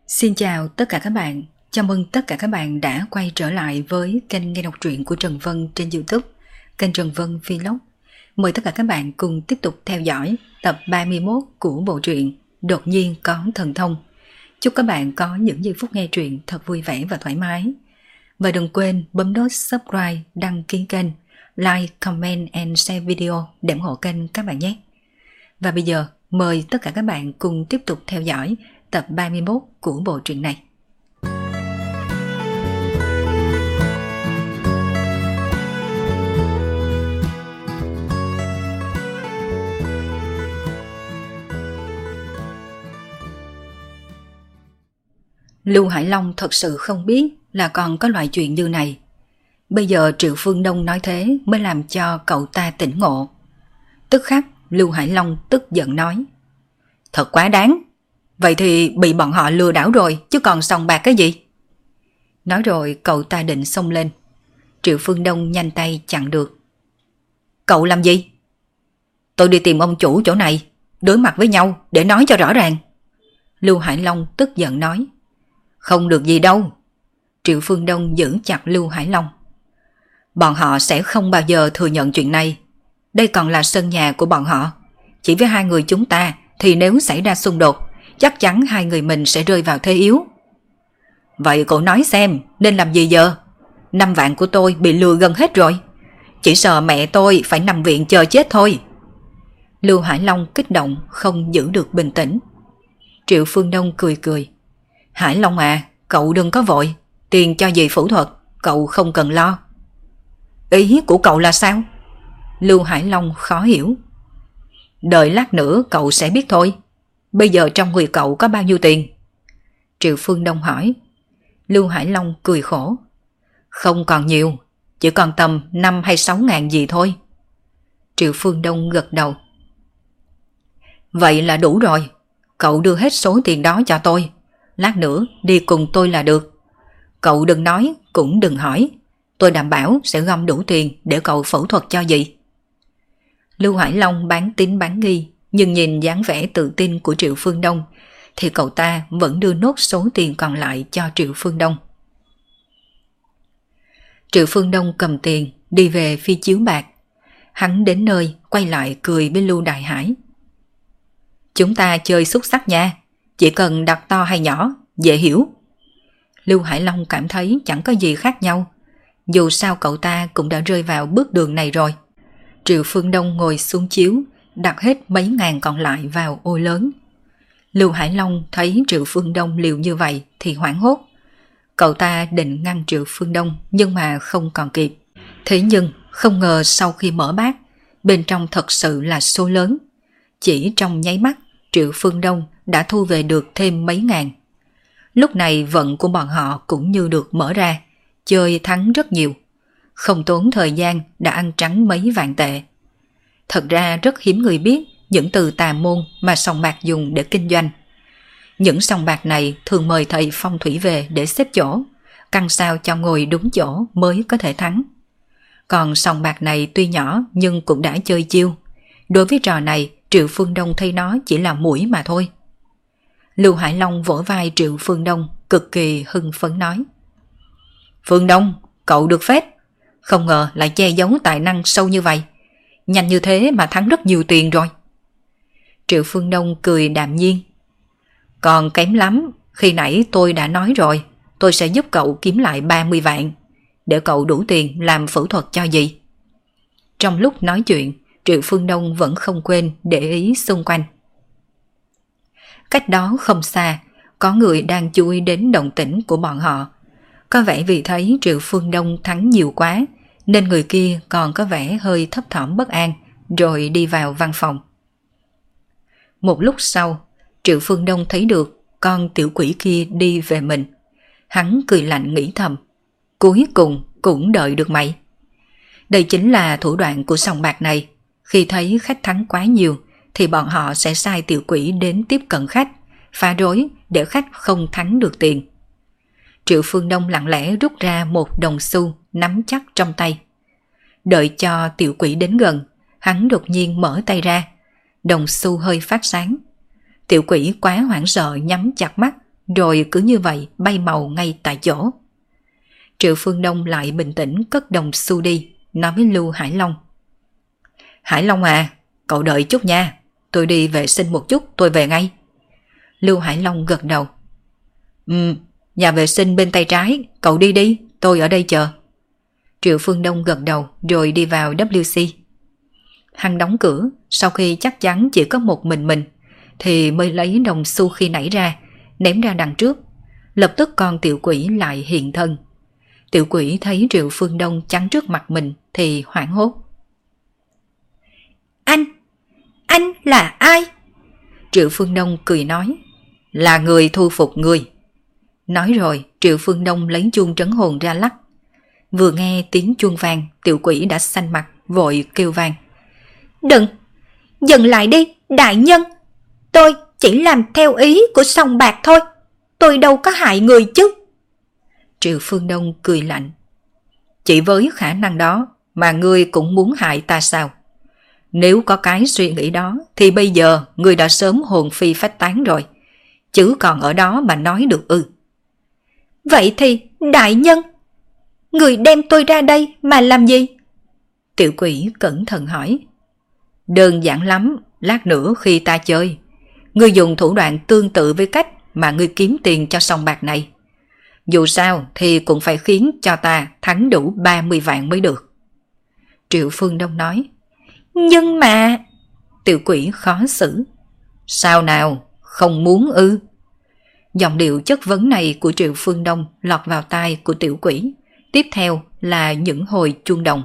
Xin chào tất cả các bạn, chào mừng tất cả các bạn đã quay trở lại với kênh nghe đọc truyện của Trần Vân trên YouTube, kênh Trần Vân Vlog. Mời tất cả các bạn cùng tiếp tục theo dõi tập 31 của bộ truyện Đột nhiên có thần thông. Chúc các bạn có những giây phút nghe truyện thật vui vẻ và thoải mái. Và đừng quên bấm nút subscribe, đăng ký kênh, like, comment and share video để ủng hộ kênh các bạn nhé. Và bây giờ mời tất cả các bạn cùng tiếp tục theo dõi tập 31 của bộ truyện này. Lưu Hải Long thật sự không biết là còn có loại chuyện như này. Bây giờ Triệu Phương Đông nói thế mới làm cho cậu ta tỉnh ngộ. Tức khắc Lưu Hải Long tức giận nói: Thật quá đáng. Vậy thì bị bọn họ lừa đảo rồi chứ còn sòng bạc cái gì? Nói rồi cậu ta định xông lên. Triệu Phương Đông nhanh tay chặn được. Cậu làm gì? Tôi đi tìm ông chủ chỗ này, đối mặt với nhau để nói cho rõ ràng. Lưu Hải Long tức giận nói. Không được gì đâu. Triệu Phương Đông giữ chặt Lưu Hải Long. Bọn họ sẽ không bao giờ thừa nhận chuyện này. Đây còn là sân nhà của bọn họ. Chỉ với hai người chúng ta thì nếu xảy ra xung đột, chắc chắn hai người mình sẽ rơi vào thế yếu. Vậy cậu nói xem nên làm gì giờ? 5 vạn của tôi bị lừa gần hết rồi. Chỉ sợ mẹ tôi phải nằm viện chờ chết thôi. Lưu Hải Long kích động không giữ được bình tĩnh. Triệu Phương Đông cười cười. Hải Long à, cậu đừng có vội. Tiền cho dì phẫu thuật, cậu không cần lo. Ý của cậu là sao? Lưu Hải Long khó hiểu. Đợi lát nữa cậu sẽ biết thôi. Bây giờ trong người cậu có bao nhiêu tiền? Triệu Phương Đông hỏi. Lưu Hải Long cười khổ. Không còn nhiều, chỉ còn tầm 5 hay 6 ngàn gì thôi. Triệu Phương Đông gật đầu. Vậy là đủ rồi. Cậu đưa hết số tiền đó cho tôi. Lát nữa đi cùng tôi là được. Cậu đừng nói, cũng đừng hỏi. Tôi đảm bảo sẽ gom đủ tiền để cậu phẫu thuật cho dì. Lưu Hải Long bán tín bán nghi, nhưng nhìn dáng vẻ tự tin của Triệu Phương Đông thì cậu ta vẫn đưa nốt số tiền còn lại cho Triệu Phương Đông. Triệu Phương Đông cầm tiền đi về phía chiếu bạc. Hắn đến nơi quay lại cười với Lưu Đại Hải. Chúng ta chơi xúc xắc nha, chỉ cần đặt to hay nhỏ, dễ hiểu. Lưu Hải Long cảm thấy chẳng có gì khác nhau. Dù sao cậu ta cũng đã rơi vào bước đường này rồi. Triệu Phương Đông ngồi xuống chiếu, đặt hết mấy ngàn còn lại vào ô lớn. Lưu Hải Long thấy Triệu Phương Đông liều như vậy thì hoảng hốt. Cậu ta định ngăn Triệu Phương Đông nhưng mà không còn kịp. Thế nhưng không ngờ sau khi mở bát, bên trong thật sự là số lớn. Chỉ trong nháy mắt, Triệu Phương Đông đã thu về được thêm mấy ngàn. Lúc này vận của bọn họ cũng như được mở ra, chơi thắng rất nhiều. Không tốn thời gian đã ăn trắng mấy vạn tệ. Thật ra rất hiếm người biết những từ tà môn mà sòng bạc dùng để kinh doanh. Những sòng bạc này thường mời thầy phong thủy về để xếp chỗ, căn sao cho ngồi đúng chỗ mới có thể thắng. Còn sòng bạc này tuy nhỏ nhưng cũng đã chơi chiêu. Đối với trò này, Triệu Phương Đông thấy nó chỉ là mũi mà thôi. Lưu Hải Long vỗ vai Triệu Phương Đông cực kỳ hưng phấn nói. Phương Đông, cậu được phết. Không ngờ lại che giấu tài năng sâu như vậy. Nhanh như thế mà thắng rất nhiều tiền rồi. Triệu Phương Đông cười đạm nhiên. Còn kém lắm, khi nãy tôi đã nói rồi, tôi sẽ giúp cậu kiếm lại 30 vạn, để cậu đủ tiền làm phẫu thuật cho dì. Trong lúc nói chuyện, Triệu Phương Đông vẫn không quên để ý xung quanh. Cách đó không xa, có người đang chú ý đến động tĩnh của bọn họ. Có vẻ vì thấy Triệu Phương Đông thắng nhiều quá, nên người kia còn có vẻ hơi thấp thỏm bất an, rồi đi vào văn phòng. Một lúc sau, Triệu Phương Đông thấy được con tiểu quỷ kia đi về mình. Hắn cười lạnh nghĩ thầm, cuối cùng cũng đợi được mày. Đây chính là thủ đoạn của sòng bạc này. Khi thấy khách thắng quá nhiều, thì bọn họ sẽ sai tiểu quỷ đến tiếp cận khách, phá rối để khách không thắng được tiền. Triệu Phương Đông lặng lẽ rút ra 1 đồng xu nắm chắc trong tay. Đợi cho tiểu quỷ đến gần, hắn đột nhiên mở tay ra. Đồng xu hơi phát sáng. Tiểu quỷ quá hoảng sợ nhắm chặt mắt rồi cứ như vậy bay màu ngay tại chỗ. Triệu Phương Đông lại bình tĩnh cất đồng xu đi, nói với Lưu Hải Long. Hải Long à, cậu đợi chút nha, tôi đi vệ sinh một chút, tôi về ngay. Lưu Hải Long gật đầu. Nhà vệ sinh bên tay trái, cậu đi đi, tôi ở đây chờ. Triệu Phương Đông gật đầu rồi đi vào WC. Hắn đóng cửa, sau khi chắc chắn chỉ có một mình thì mới lấy đồng xu khi nãy ra, ném ra đằng trước. Lập tức con tiểu quỷ lại hiện thân. Tiểu quỷ thấy Triệu Phương Đông chắn trước mặt mình thì hoảng hốt. Anh là ai? Triệu Phương Đông cười nói. Là người thu phục ngươi. Nói rồi Triệu Phương Đông lấy chuông trấn hồn ra lắc. Vừa nghe tiếng chuông vang, tiểu quỷ đã xanh mặt vội kêu vang. Đừng, dừng lại đi, đại nhân. Tôi chỉ làm theo ý của sòng bạc thôi. Tôi đâu có hại người chứ. Triệu Phương Đông cười lạnh. Chỉ với khả năng đó mà ngươi cũng muốn hại ta sao? Nếu có cái suy nghĩ đó thì bây giờ ngươi đã sớm hồn phi phách tán rồi. Chứ còn ở đó mà nói được ư? Vậy thì đại nhân, người đem tôi ra đây mà làm gì? Tiểu quỷ cẩn thận hỏi. Đơn giản lắm, lát nữa khi ta chơi, ngươi dùng thủ đoạn tương tự với cách mà ngươi kiếm tiền cho sòng bạc này. Dù sao thì cũng phải khiến cho ta thắng đủ 30 vạn mới được. Triệu Phương Đông nói. Nhưng mà... Tiểu quỷ khó xử. Sao nào, không muốn ư? Giọng điệu chất vấn này của Triệu Phương Đông lọt vào tai của tiểu quỷ. Tiếp theo là những hồi chuông đồng.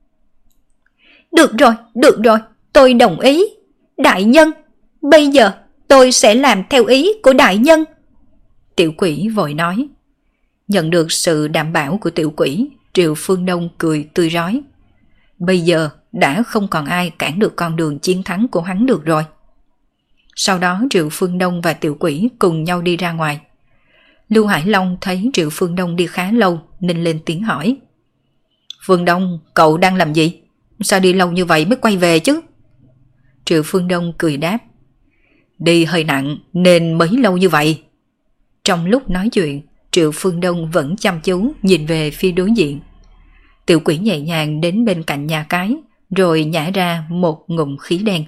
Được rồi, tôi đồng ý. Đại nhân, bây giờ tôi sẽ làm theo ý của đại nhân. Tiểu quỷ vội nói. Nhận được sự đảm bảo của tiểu quỷ, Triệu Phương Đông cười tươi rói. Bây giờ đã không còn ai cản được con đường chiến thắng của hắn được rồi. Sau đó Triệu Phương Đông và tiểu quỷ cùng nhau đi ra ngoài. Lưu Hải Long thấy Triệu Phương Đông đi khá lâu nên lên tiếng hỏi. Phương Đông, cậu đang làm gì? Sao đi lâu như vậy mới quay về chứ? Triệu Phương Đông cười đáp. Đi hơi nặng nên mới lâu như vậy. Trong lúc nói chuyện, Triệu Phương Đông vẫn chăm chú nhìn về phía đối diện. Tiểu quỷ nhẹ nhàng đến bên cạnh nhà cái, rồi nhả ra một ngụm khí đen.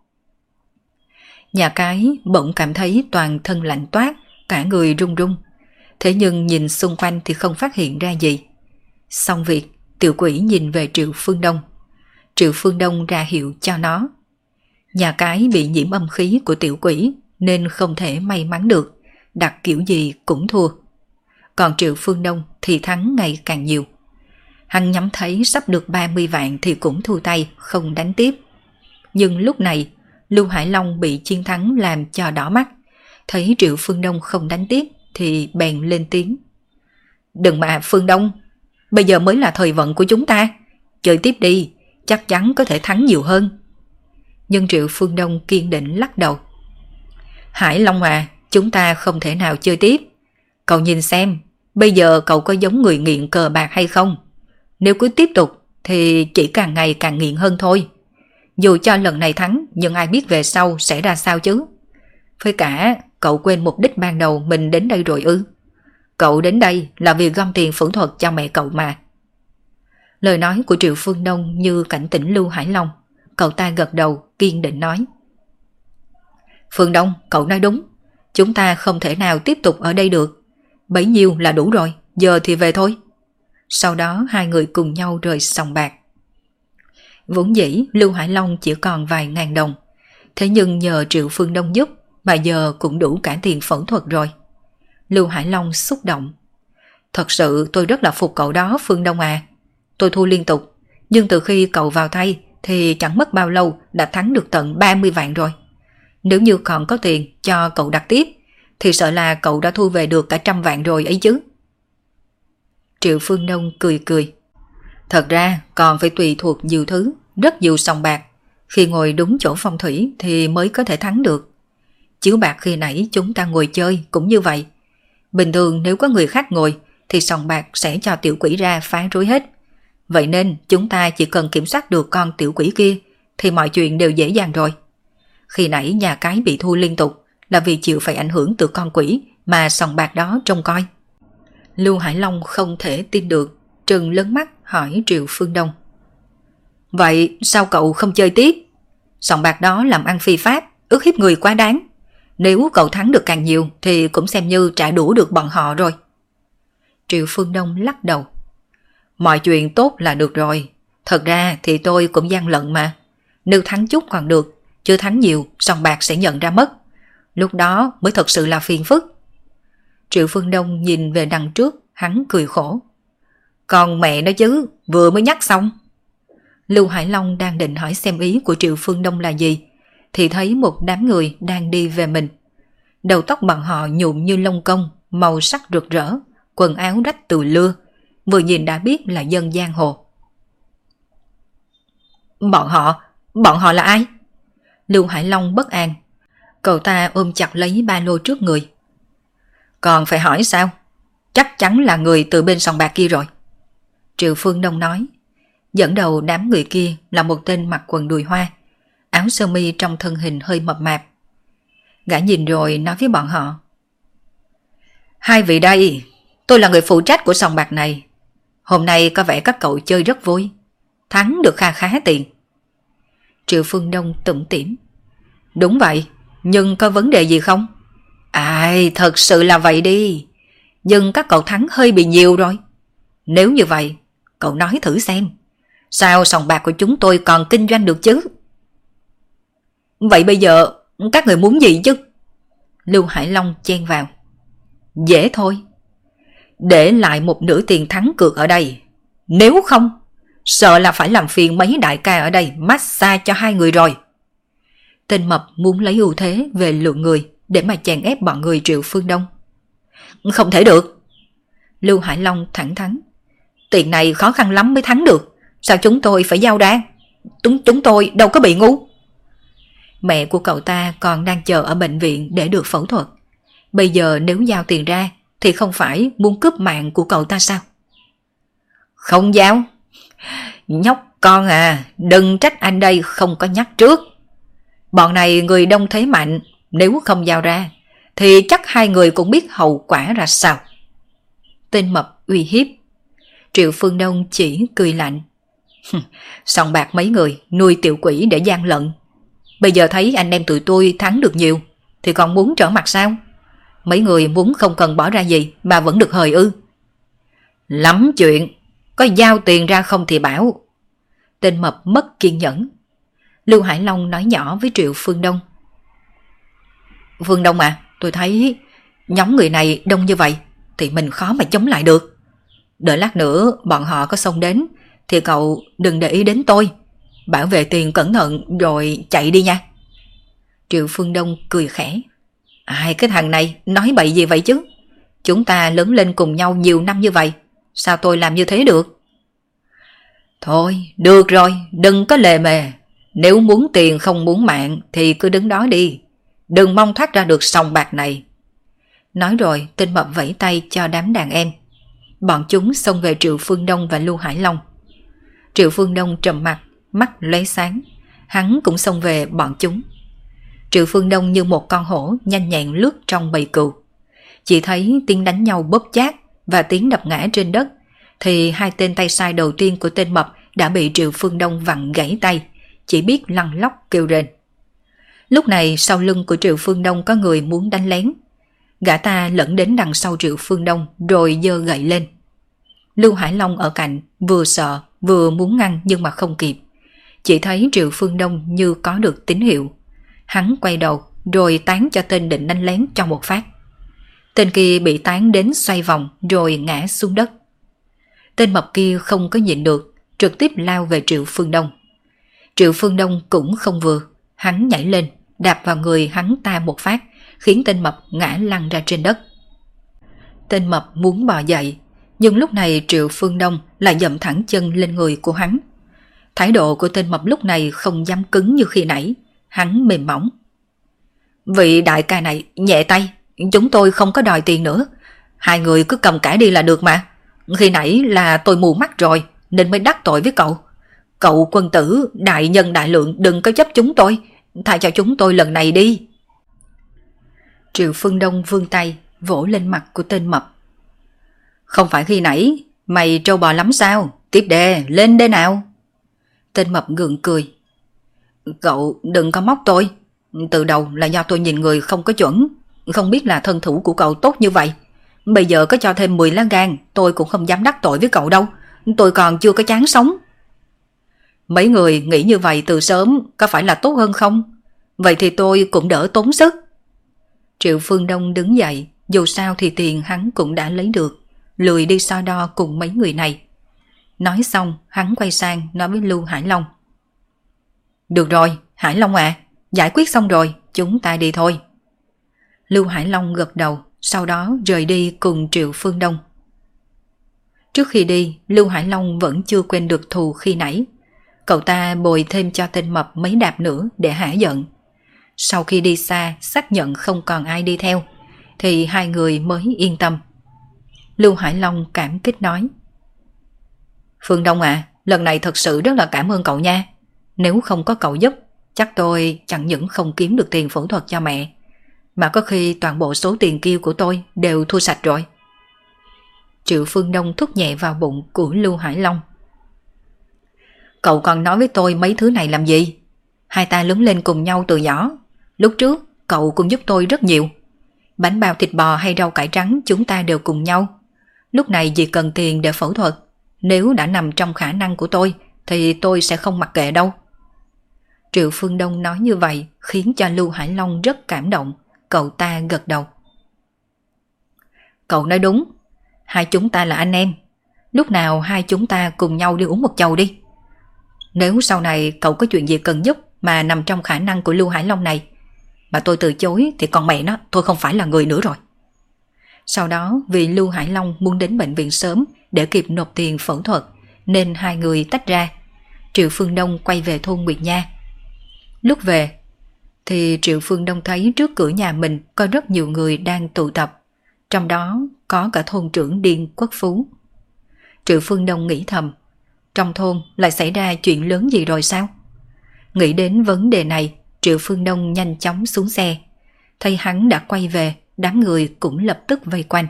Nhà cái bỗng cảm thấy toàn thân lạnh toát, cả người run run. Thế nhưng nhìn xung quanh thì không phát hiện ra gì. Xong việc, tiểu quỷ nhìn về Triệu Phương Đông. Triệu Phương Đông ra hiệu cho nó. Nhà cái bị nhiễm âm khí của tiểu quỷ nên không thể may mắn được, đặt kiểu gì cũng thua. Còn Triệu Phương Đông thì thắng ngày càng nhiều. Hắn nhắm thấy sắp được 30 vạn thì cũng thu tay, không đánh tiếp. Nhưng lúc này, Lưu Hải Long bị chiến thắng làm cho đỏ mắt. Thấy Triệu Phương Đông không đánh tiếp thì bèn lên tiếng. Đừng mà Phương Đông, bây giờ mới là thời vận của chúng ta. Chơi tiếp đi, chắc chắn có thể thắng nhiều hơn. Nhưng Triệu Phương Đông kiên định lắc đầu. Hải Long à, chúng ta không thể nào chơi tiếp. Cậu nhìn xem, bây giờ cậu có giống người nghiện cờ bạc hay không? Nếu cứ tiếp tục thì chỉ càng ngày càng nghiện hơn thôi. Dù cho lần này thắng, nhưng ai biết về sau sẽ ra sao chứ? Với cả, cậu quên mục đích ban đầu mình đến đây rồi ư? Cậu đến đây là vì gom tiền phẫu thuật cho mẹ cậu mà. Lời nói của Triệu Phương Đông như cảnh tỉnh Lưu Hải Long. Cậu ta gật đầu, kiên định nói. Phương Đông, cậu nói đúng. Chúng ta không thể nào tiếp tục ở đây được. Bấy nhiêu là đủ rồi, giờ thì về thôi. Sau đó hai người cùng nhau rời sòng bạc. Vốn dĩ Lưu Hải Long chỉ còn vài ngàn đồng. Thế nhưng nhờ Triệu Phương Đông giúp mà giờ cũng đủ cả tiền phẫu thuật rồi. Lưu Hải Long xúc động. Thật sự tôi rất là phục cậu đó Phương Đông à. Tôi thua liên tục, nhưng từ khi cậu vào thay thì chẳng mất bao lâu đã thắng được tận 30 vạn rồi. Nếu như còn có tiền cho cậu đặt tiếp thì sợ là cậu đã thu về được cả 100 vạn rồi ấy chứ. Triệu Phương Đông cười cười. Thật ra còn phải tùy thuộc nhiều thứ, rất nhiều sòng bạc. Khi ngồi đúng chỗ phong thủy thì mới có thể thắng được. Chiếu bạc khi nãy chúng ta ngồi chơi cũng như vậy. Bình thường nếu có người khác ngồi thì sòng bạc sẽ cho tiểu quỷ ra phá rối hết. Vậy nên chúng ta chỉ cần kiểm soát được con tiểu quỷ kia thì mọi chuyện đều dễ dàng rồi. Khi nãy nhà cái bị thua liên tục là vì chịu phải ảnh hưởng từ con quỷ mà sòng bạc đó trông coi. Lưu Hải Long không thể tin được, trừng lớn mắt hỏi Triệu Phương Đông. Vậy sao cậu không chơi tiếp? Sòng bạc đó làm ăn phi pháp, ức hiếp người quá đáng. Nếu cậu thắng được càng nhiều thì cũng xem như trả đủ được bọn họ rồi. Triệu Phương Đông lắc đầu. Mọi chuyện tốt là được rồi. Thật ra thì tôi cũng gian lận mà. Nếu thắng chút còn được, chưa thắng nhiều sòng bạc sẽ nhận ra mất. Lúc đó mới thật sự là phiền phức. Triệu Phương Đông nhìn về đằng trước, hắn cười khổ. Còn mẹ nó chứ, vừa mới nhắc xong. Lưu Hải Long đang định hỏi xem ý của Triệu Phương Đông là gì, thì thấy một đám người đang đi về mình. Đầu tóc bọn họ nhuộm như lông công, màu sắc rực rỡ, quần áo rách từ lưa, vừa nhìn đã biết là dân giang hồ. Bọn họ là ai? Lưu Hải Long bất an. Cậu ta ôm chặt lấy ba lô trước người. Còn phải hỏi sao? Chắc chắn là người từ bên sòng bạc kia rồi. Triệu Phương Đông nói. Dẫn đầu đám người kia là một tên mặc quần đùi hoa, áo sơ mi trong thân hình hơi mập mạp. Gã nhìn rồi nói với bọn họ. Hai vị đây, tôi là người phụ trách của sòng bạc này. Hôm nay có vẻ các cậu chơi rất vui, thắng được kha khá tiền. Triệu Phương Đông tủm tỉm. Đúng vậy, nhưng có vấn đề gì không? Ai, thật sự là vậy đi. Nhưng các cậu thắng hơi bị nhiều rồi. Nếu như vậy, cậu nói thử xem, sao sòng bạc của chúng tôi còn kinh doanh được chứ? Vậy bây giờ các người muốn gì chứ? Lưu Hải Long chen vào. Dễ thôi. Để lại một nửa tiền thắng cược ở đây. Nếu không, sợ là phải làm phiền mấy đại ca ở đây massage cho hai người rồi. Tên mập muốn lấy ưu thế về lượng người để mà chèn ép bọn người Triệu Phương Đông. Không thể được. Lưu Hải Long thẳng thắn. Tiền này khó khăn lắm mới thắng được. Sao chúng tôi phải giao ra? Chúng tôi đâu có bị ngu. Mẹ của cậu ta còn đang chờ ở bệnh viện để được phẫu thuật. Bây giờ nếu giao tiền ra thì không phải muốn cướp mạng của cậu ta sao? Không giao. Nhóc con à, đừng trách anh đây không có nhắc trước. Bọn này người đông thế mạnh, nếu không giao ra thì chắc hai người cũng biết hậu quả ra sao. Tên mập uy hiếp. Triệu Phương Đông chỉ cười lạnh. Sòng bạc mấy người nuôi tiểu quỷ để gian lận. Bây giờ thấy anh em tụi tôi thắng được nhiều thì còn muốn trở mặt sao? Mấy người muốn không cần bỏ ra gì mà vẫn được hời ư? Lắm chuyện, có giao tiền ra không thì bảo. Tên mập mất kiên nhẫn. Lưu Hải Long nói nhỏ với Triệu Phương Đông. Phương Đông à, tôi thấy nhóm người này đông như vậy thì mình khó mà chống lại được. Đợi lát nữa bọn họ có xông đến thì cậu đừng để ý đến tôi. Bảo vệ tiền cẩn thận rồi chạy đi nha. Triệu Phương Đông cười khẽ. Ai, cái thằng này nói bậy gì vậy chứ? Chúng ta lớn lên cùng nhau nhiều năm như vậy, sao tôi làm như thế được? Thôi, được rồi, đừng có lề mề. Nếu muốn tiền không muốn mạng thì cứ đứng đó đi. Đừng mong thoát ra được sòng bạc này. Nói rồi tên mập vẫy tay cho đám đàn em. Bọn chúng xông về Triệu Phương Đông và Lưu Hải Long. Triệu Phương Đông trầm mặt, mắt lóe sáng. Hắn cũng xông về bọn chúng. Triệu Phương Đông như một con hổ nhanh nhẹn lướt trong bầy cừu. Chỉ thấy tiếng đánh nhau bóp chát và tiếng đập ngã trên đất thì hai tên tay sai đầu tiên của tên mập đã bị Triệu Phương Đông vặn gãy tay, chỉ biết lăn lóc kêu rên. Lúc này sau lưng của Triệu Phương Đông có người muốn đánh lén. Gã ta lẫn đến đằng sau Triệu Phương Đông rồi giơ gậy lên. Lưu Hải Long ở cạnh vừa sợ vừa muốn ngăn nhưng mà không kịp. Chỉ thấy Triệu Phương Đông như có được tín hiệu. Hắn quay đầu rồi tán cho tên định đánh lén cho một phát. Tên kia bị tán đến xoay vòng rồi ngã xuống đất. Tên mập kia không có nhịn được, trực tiếp lao về Triệu Phương Đông. Triệu Phương Đông cũng không vừa, hắn nhảy lên, đạp vào người hắn ta một phát, khiến tên mập ngã lăn ra trên đất. Tên mập muốn bò dậy, nhưng lúc này Triệu Phương Đông lại dậm thẳng chân lên người của hắn. Thái độ của tên mập lúc này không dám cứng như khi nãy, hắn mềm mỏng. Vị đại ca này nhẹ tay, chúng tôi không có đòi tiền nữa. Hai người cứ cầm cả đi là được mà. Khi nãy là tôi mù mắt rồi nên mới đắc tội với cậu. Cậu quân tử đại nhân đại lượng đừng có chấp chúng tôi, tha cho chúng tôi lần này đi. Triệu Phương Đông vươn tay vỗ lên mặt của tên mập. Không phải khi nãy mày trâu bò lắm sao? Tiếp đề, lên đây nào. Tên mập gượng cười. Cậu đừng có móc tôi. Từ đầu là do tôi nhìn người không có chuẩn, không biết là thân thủ của cậu tốt như vậy. Bây giờ có cho thêm 10 lá gan, tôi cũng không dám đắc tội với cậu đâu. Tôi còn chưa có chán sống. Mấy người nghĩ như vậy từ sớm có phải là tốt hơn không? Vậy thì tôi cũng đỡ tốn sức. Triệu Phương Đông đứng dậy, dù sao thì tiền hắn cũng đã lấy được, lười đi so đo cùng mấy người này. Nói xong, hắn quay sang nói với Lưu Hải Long. Được rồi, Hải Long à, giải quyết xong rồi, chúng ta đi thôi. Lưu Hải Long gật đầu, sau đó rời đi cùng Triệu Phương Đông. Trước khi đi, Lưu Hải Long vẫn chưa quên được thù khi nãy. Cậu ta bồi thêm cho tên mập mấy đạp nữa để hả giận. Sau khi đi xa, xác nhận không còn ai đi theo, thì hai người mới yên tâm. Lưu Hải Long cảm kích nói. Phương Đông à, lần này thật sự rất là cảm ơn cậu nha. Nếu không có cậu giúp, chắc tôi chẳng những không kiếm được tiền phẫu thuật cho mẹ, mà có khi toàn bộ số tiền kia của tôi đều thua sạch rồi. Triệu Phương Đông thúc nhẹ vào bụng của Lưu Hải Long. Cậu còn nói với tôi mấy thứ này làm gì? Hai ta lớn lên cùng nhau từ nhỏ. Lúc trước cậu cũng giúp tôi rất nhiều. Bánh bao thịt bò hay rau cải trắng chúng ta đều cùng nhau. Lúc này vì cần tiền để phẫu thuật, nếu đã nằm trong khả năng của tôi thì tôi sẽ không mặc kệ đâu. Triệu Phương Đông nói như vậy khiến cho Lưu Hải Long rất cảm động. Cậu ta gật đầu. Cậu nói đúng, hai chúng ta là anh em. Lúc nào hai chúng ta cùng nhau đi uống một chầu đi. Nếu sau này cậu có chuyện gì cần giúp mà nằm trong khả năng của Lưu Hải Long này, mà tôi từ chối thì còn mẹ nó, tôi không phải là người nữa rồi. Sau đó vì Lưu Hải Long muốn đến bệnh viện sớm để kịp nộp tiền phẫu thuật, nên hai người tách ra. Triệu Phương Đông quay về thôn Nguyệt Nha. Lúc về thì Triệu Phương Đông thấy trước cửa nhà mình có rất nhiều người đang tụ tập, trong đó có cả thôn trưởng Điền Quốc Phú. Triệu Phương Đông nghĩ thầm, trong thôn lại xảy ra chuyện lớn gì rồi sao? Nghĩ đến vấn đề này, Triệu Phương Đông nhanh chóng xuống xe. Thấy hắn đã quay về, đám người cũng lập tức vây quanh.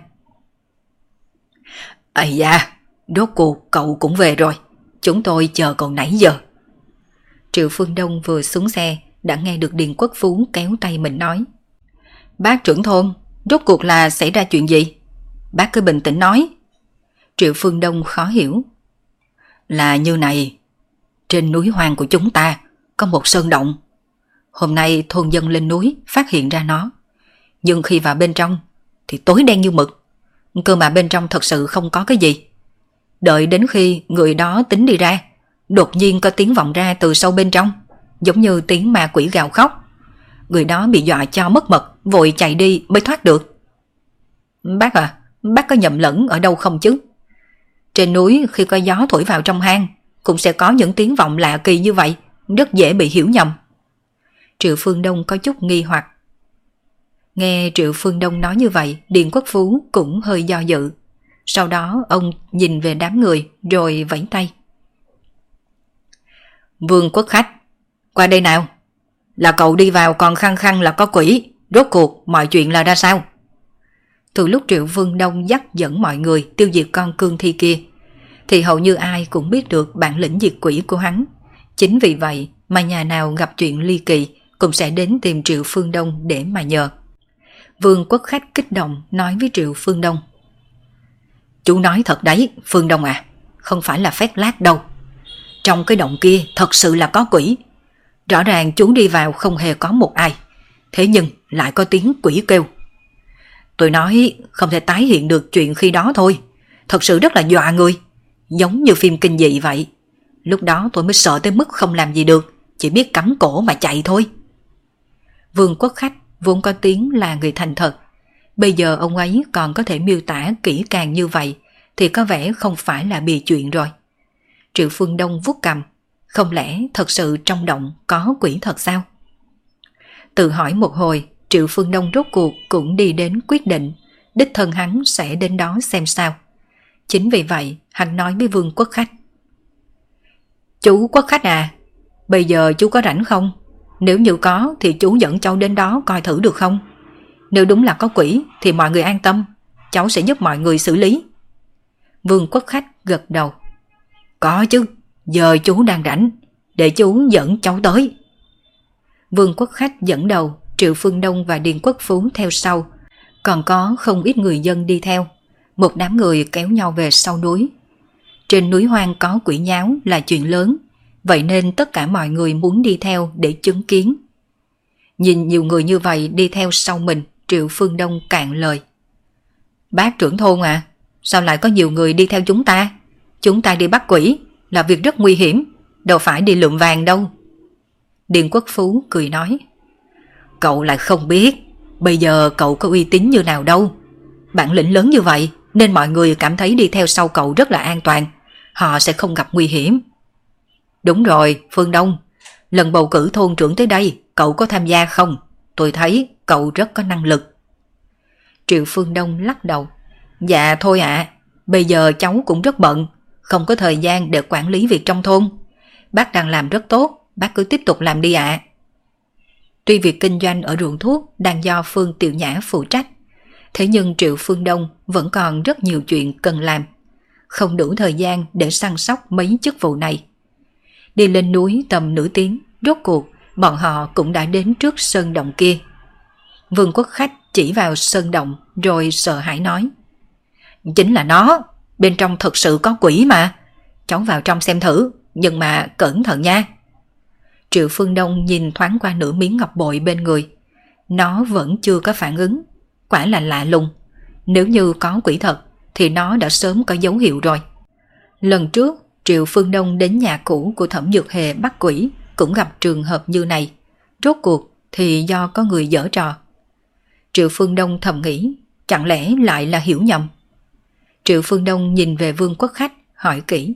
Ây da, rốt cuộc cậu cũng về rồi, chúng tôi chờ cậu nãy giờ. Triệu Phương Đông vừa xuống xe đã nghe được Điền Quốc Phú kéo tay mình nói. Bác trưởng thôn, rốt cuộc là xảy ra chuyện gì? Bác cứ bình tĩnh nói. Triệu Phương Đông khó hiểu. Là như này, trên núi hoang của chúng ta có một sơn động. Hôm nay thôn dân lên núi phát hiện ra nó, nhưng khi vào bên trong thì tối đen như mực, cơ mà bên trong thật sự không có cái gì. Đợi đến khi người đó tính đi ra, đột nhiên có tiếng vọng ra từ sâu bên trong, giống như tiếng ma quỷ gào khóc. Người đó bị dọa cho mất mật, vội chạy đi mới thoát được. Bác à, bác có nhầm lẫn ở đâu không chứ? Trên núi khi có gió thổi vào trong hang cũng sẽ có những tiếng vọng lạ kỳ như vậy, rất dễ bị hiểu nhầm. Triệu Phương Đông có chút nghi hoặc. Nghe Triệu Phương Đông nói như vậy, Điền Quốc Phú cũng hơi do dự. Sau đó ông nhìn về đám người rồi vẫy tay. Vương Quốc Khách, qua đây nào. Là cậu đi vào còn khăng khăng là có quỷ, rốt cuộc mọi chuyện là ra sao? Từ lúc Triệu Phương Đông dắt dẫn mọi người tiêu diệt con cương thi kia, thì hầu như ai cũng biết được bản lĩnh diệt quỷ của hắn. Chính vì vậy mà nhà nào gặp chuyện ly kỳ cũng sẽ đến tìm Triệu Phương Đông để mà nhờ. Vương Quốc Khách kích động nói với Triệu Phương Đông. Chú nói thật đấy, Phương Đông à, không phải là phép lác đâu. Trong cái động kia thật sự là có quỷ. Rõ ràng chú đi vào không hề có một ai, thế nhưng lại có tiếng quỷ kêu. Tôi nói không thể tái hiện được chuyện khi đó thôi, thật sự rất là dọa người, giống như phim kinh dị vậy. Lúc đó tôi mới sợ tới mức không làm gì được, chỉ biết cắm cổ mà chạy thôi. Vương Quốc Khách vốn có tiếng là người thành thật, bây giờ ông ấy còn có thể miêu tả kỹ càng như vậy thì có vẻ không phải là bịa chuyện rồi. Triệu Phương Đông vuốt cằm, không lẽ thật sự trong động có quỷ thật sao? Tự hỏi một hồi, Triệu Phương Đông rốt cuộc cũng đi đến quyết định, đích thân hắn sẽ đến đó xem sao. Chính vì vậy, hắn nói với Vương Quốc Khách. Chú Quốc Khách à, bây giờ chú có rảnh không? Nếu như có thì chú dẫn cháu đến đó coi thử được không? Nếu đúng là có quỷ thì mọi người an tâm, cháu sẽ giúp mọi người xử lý. Vương Quốc Khách gật đầu. Có chứ, giờ chú đang rảnh, để chú dẫn cháu tới. Vương Quốc Khách dẫn đầu, Triệu Phương Đông và Điền Quốc Phú theo sau. Còn có không ít người dân đi theo. Một đám người kéo nhau về sau núi. Trên núi hoang có quỷ nháo là chuyện lớn, vậy nên tất cả mọi người muốn đi theo để chứng kiến. Nhìn nhiều người như vậy đi theo sau mình, Triệu Phương Đông cạn lời. Bác trưởng thôn à, sao lại có nhiều người đi theo chúng ta? Chúng ta đi bắt quỷ là việc rất nguy hiểm, đâu phải đi lượm vàng đâu. Điền Quốc Phú cười nói. Cậu lại không biết, bây giờ cậu có uy tín như nào đâu. Bản lĩnh lớn như vậy nên mọi người cảm thấy đi theo sau cậu rất là an toàn, họ sẽ không gặp nguy hiểm. Đúng rồi, Phương Đông, lần bầu cử thôn trưởng tới đây, cậu có tham gia không? Tôi thấy cậu rất có năng lực. Triệu Phương Đông lắc đầu. Dạ thôi ạ, bây giờ cháu cũng rất bận, không có thời gian để quản lý việc trong thôn. Bác đang làm rất tốt, bác cứ tiếp tục làm đi ạ. Tuy việc kinh doanh ở ruộng thuốc đang do Phương Tiểu Nhã phụ trách, thế nhưng Triệu Phương Đông vẫn còn rất nhiều chuyện cần làm, không đủ thời gian để săn sóc mấy chức vụ này. Đi lên núi tầm nửa tiếng, rốt cuộc bọn họ cũng đã đến trước sơn động kia. Vương Quốc Khách chỉ vào sơn động rồi sợ hãi nói. Chính là nó, bên trong thật sự có quỷ mà. Cháu vào trong xem thử, nhưng mà cẩn thận nha. Triệu Phương Đông nhìn thoáng qua nửa miếng ngọc bội bên người. Nó vẫn chưa có phản ứng, quả là lạ lùng. Nếu như có quỷ thật thì nó đã sớm có dấu hiệu rồi. Lần trước Triệu Phương Đông đến nhà cũ của Thẩm Dược Hề bắt quỷ cũng gặp trường hợp như này. Rốt cuộc thì do có người giở trò. Triệu Phương Đông thầm nghĩ, chẳng lẽ lại là hiểu nhầm. Triệu Phương Đông nhìn về Vương Quốc Khách, hỏi kỹ.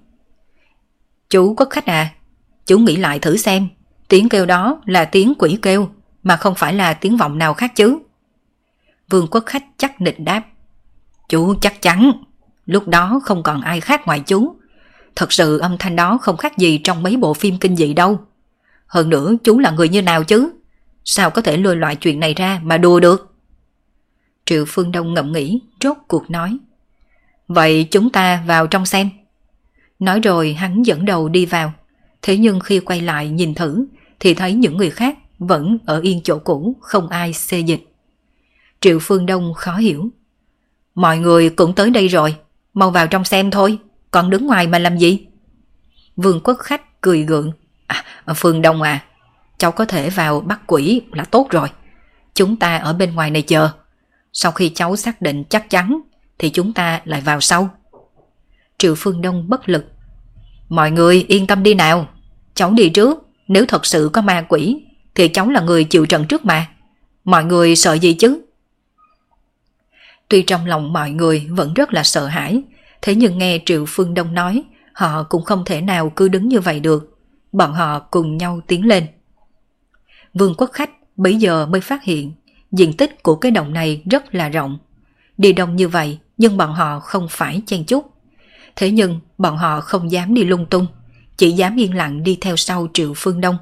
Chú Quốc Khách à, chú nghĩ lại thử xem, tiếng kêu đó là tiếng quỷ kêu, mà không phải là tiếng vọng nào khác chứ? Vương Quốc Khách chắc nịch đáp. Chú chắc chắn, lúc đó không còn ai khác ngoài chú. Thật sự âm thanh đó không khác gì trong mấy bộ phim kinh dị đâu. Hơn nữa chú là người như nào chứ? Sao có thể lôi loại chuyện này ra mà đùa được? Triệu Phương Đông ngẫm nghĩ, rốt cuộc nói. Vậy chúng ta vào trong xem. Nói rồi hắn dẫn đầu đi vào. Thế nhưng khi quay lại nhìn thử thì thấy những người khác vẫn ở yên chỗ cũ, không ai xê dịch. Triệu Phương Đông khó hiểu. Mọi người cũng tới đây rồi, mau vào trong xem thôi, còn đứng ngoài mà làm gì? Vương Quốc Khách cười gượng. Phương Đông à, cháu có thể vào bắt quỷ là tốt rồi. Chúng ta ở bên ngoài này chờ. Sau khi cháu xác định chắc chắn thì chúng ta lại vào sau. Triệu Phương Đông bất lực. Mọi người yên tâm đi nào, cháu đi trước, nếu thật sự có ma quỷ thì cháu là người chịu trận trước mà. Mọi người sợ gì chứ? Tuy trong lòng mọi người vẫn rất là sợ hãi, thế nhưng nghe Triệu Phương Đông nói, họ cũng không thể nào cứ đứng như vậy được. Bọn họ cùng nhau tiến lên. Vương Quốc Khách bấy giờ mới phát hiện diện tích của cái động này rất là rộng. Đi đông như vậy nhưng bọn họ không phải chen chúc. Thế nhưng bọn họ không dám đi lung tung, chỉ dám yên lặng đi theo sau Triệu Phương Đông.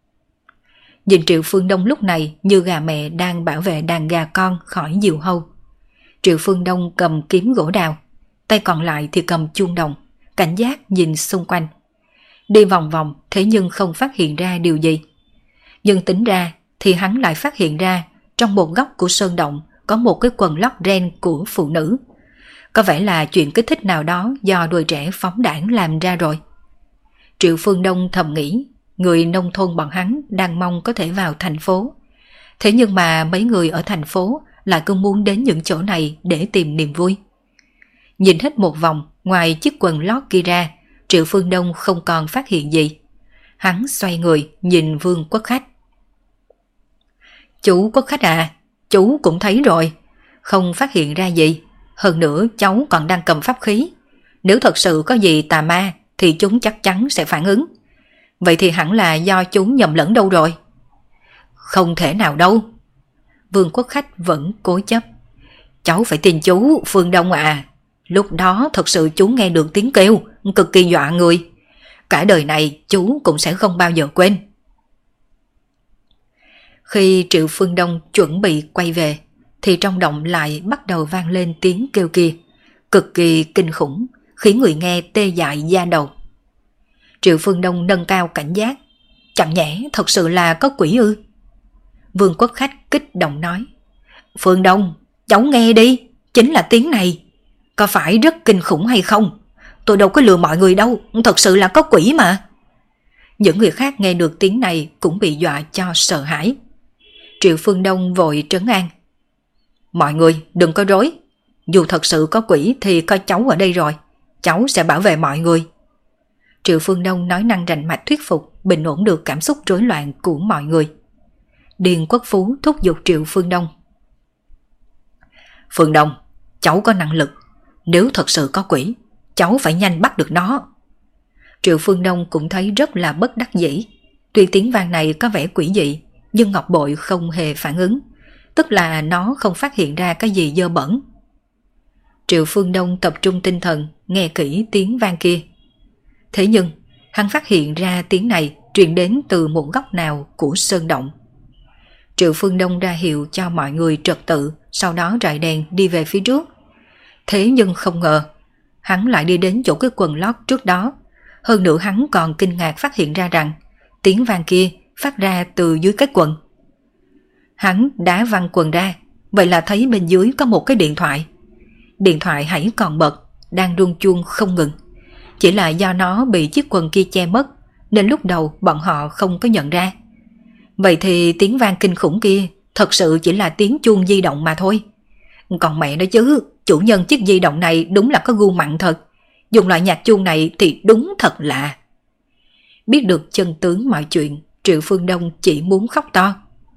Nhìn Triệu Phương Đông lúc này như gà mẹ đang bảo vệ đàn gà con khỏi diều hâu. Triệu Phương Đông cầm kiếm gỗ đào, tay còn lại thì cầm chuông đồng, cảnh giác nhìn xung quanh. Đi vòng vòng thế nhưng không phát hiện ra điều gì. Nhưng tính ra thì hắn lại phát hiện ra trong một góc của sơn động có một cái quần lót ren của phụ nữ. Có vẻ là chuyện kích thích nào đó do đôi trẻ phóng đãng làm ra rồi. Triệu Phương Đông thầm nghĩ, người nông thôn bọn hắn đang mong có thể vào thành phố. Thế nhưng mà mấy người ở thành phố lại cứ muốn đến những chỗ này để tìm niềm vui. Nhìn hết một vòng, ngoài chiếc quần lót kia ra, Triệu Phương Đông không còn phát hiện gì. Hắn xoay người nhìn Vương Quốc Khách. Chú Quốc Khách à, chú cũng thấy rồi, không phát hiện ra gì. Hơn nữa cháu còn đang cầm pháp khí. Nếu thật sự có gì tà ma thì chúng chắc chắn sẽ phản ứng. Vậy thì hẳn là do chúng nhầm lẫn đâu rồi. Không thể nào đâu. Vương Quốc Khách vẫn cố chấp. Cháu phải tin chú, Phương Đông à. Lúc đó thật sự chú nghe được tiếng kêu, cực kỳ dọa người. Cả đời này chú cũng sẽ không bao giờ quên. Khi Triệu Phương Đông chuẩn bị quay về, thì trong động lại bắt đầu vang lên tiếng kêu kia, cực kỳ kinh khủng, khiến người nghe tê dại da đầu. Triệu Phương Đông nâng cao cảnh giác, chẳng nhẽ thật sự là có quỷ ư? Vương Quốc Khách kích động nói, Phương Đông, cháu nghe đi, chính là tiếng này. Có phải rất kinh khủng hay không? Tôi đâu có lừa mọi người đâu, thật sự là có quỷ mà. Những người khác nghe được tiếng này cũng bị dọa cho sợ hãi. Triệu Phương Đông vội trấn an, mọi người đừng có rối, dù thật sự có quỷ thì có cháu ở đây rồi, cháu sẽ bảo vệ mọi người. Triệu Phương Đông nói năng rành mạch thuyết phục, bình ổn được cảm xúc rối loạn của mọi người. Điền Quốc Phú thúc giục Triệu Phương Đông, Phương Đông, cháu có năng lực, nếu thật sự có quỷ, cháu phải nhanh bắt được nó. Triệu Phương Đông cũng thấy rất là bất đắc dĩ. Tuy tiếng vang này có vẻ quỷ dị, nhưng ngọc bội không hề phản ứng, tức là nó không phát hiện ra cái gì dơ bẩn. Triệu Phương Đông tập trung tinh thần nghe kỹ tiếng vang kia. Thế nhưng hắn phát hiện ra tiếng này truyền đến từ một góc nào của sơn động. Triệu Phương Đông ra hiệu cho mọi người trật tự, sau đó rọi đèn đi về phía trước. Thế nhưng không ngờ, hắn lại đi đến chỗ cái quần lót trước đó. Hơn nữa hắn còn kinh ngạc phát hiện ra rằng tiếng vang kia phát ra từ dưới cái quần. Hắn đá văng quần ra, vậy là thấy bên dưới có một cái điện thoại. Điện thoại hãy còn bật, đang rung chuông không ngừng. Chỉ là do nó bị chiếc quần kia che mất, nên lúc đầu bọn họ không có nhận ra. Vậy thì tiếng vang kinh khủng kia thật sự chỉ là tiếng chuông di động mà thôi. Còn mẹ nói chứ, chủ nhân chiếc di động này đúng là có gu mặn thật. Dùng loại nhạc chuông này thì đúng thật lạ. Biết được chân tướng mọi chuyện, Triệu Phương Đông chỉ muốn khóc to.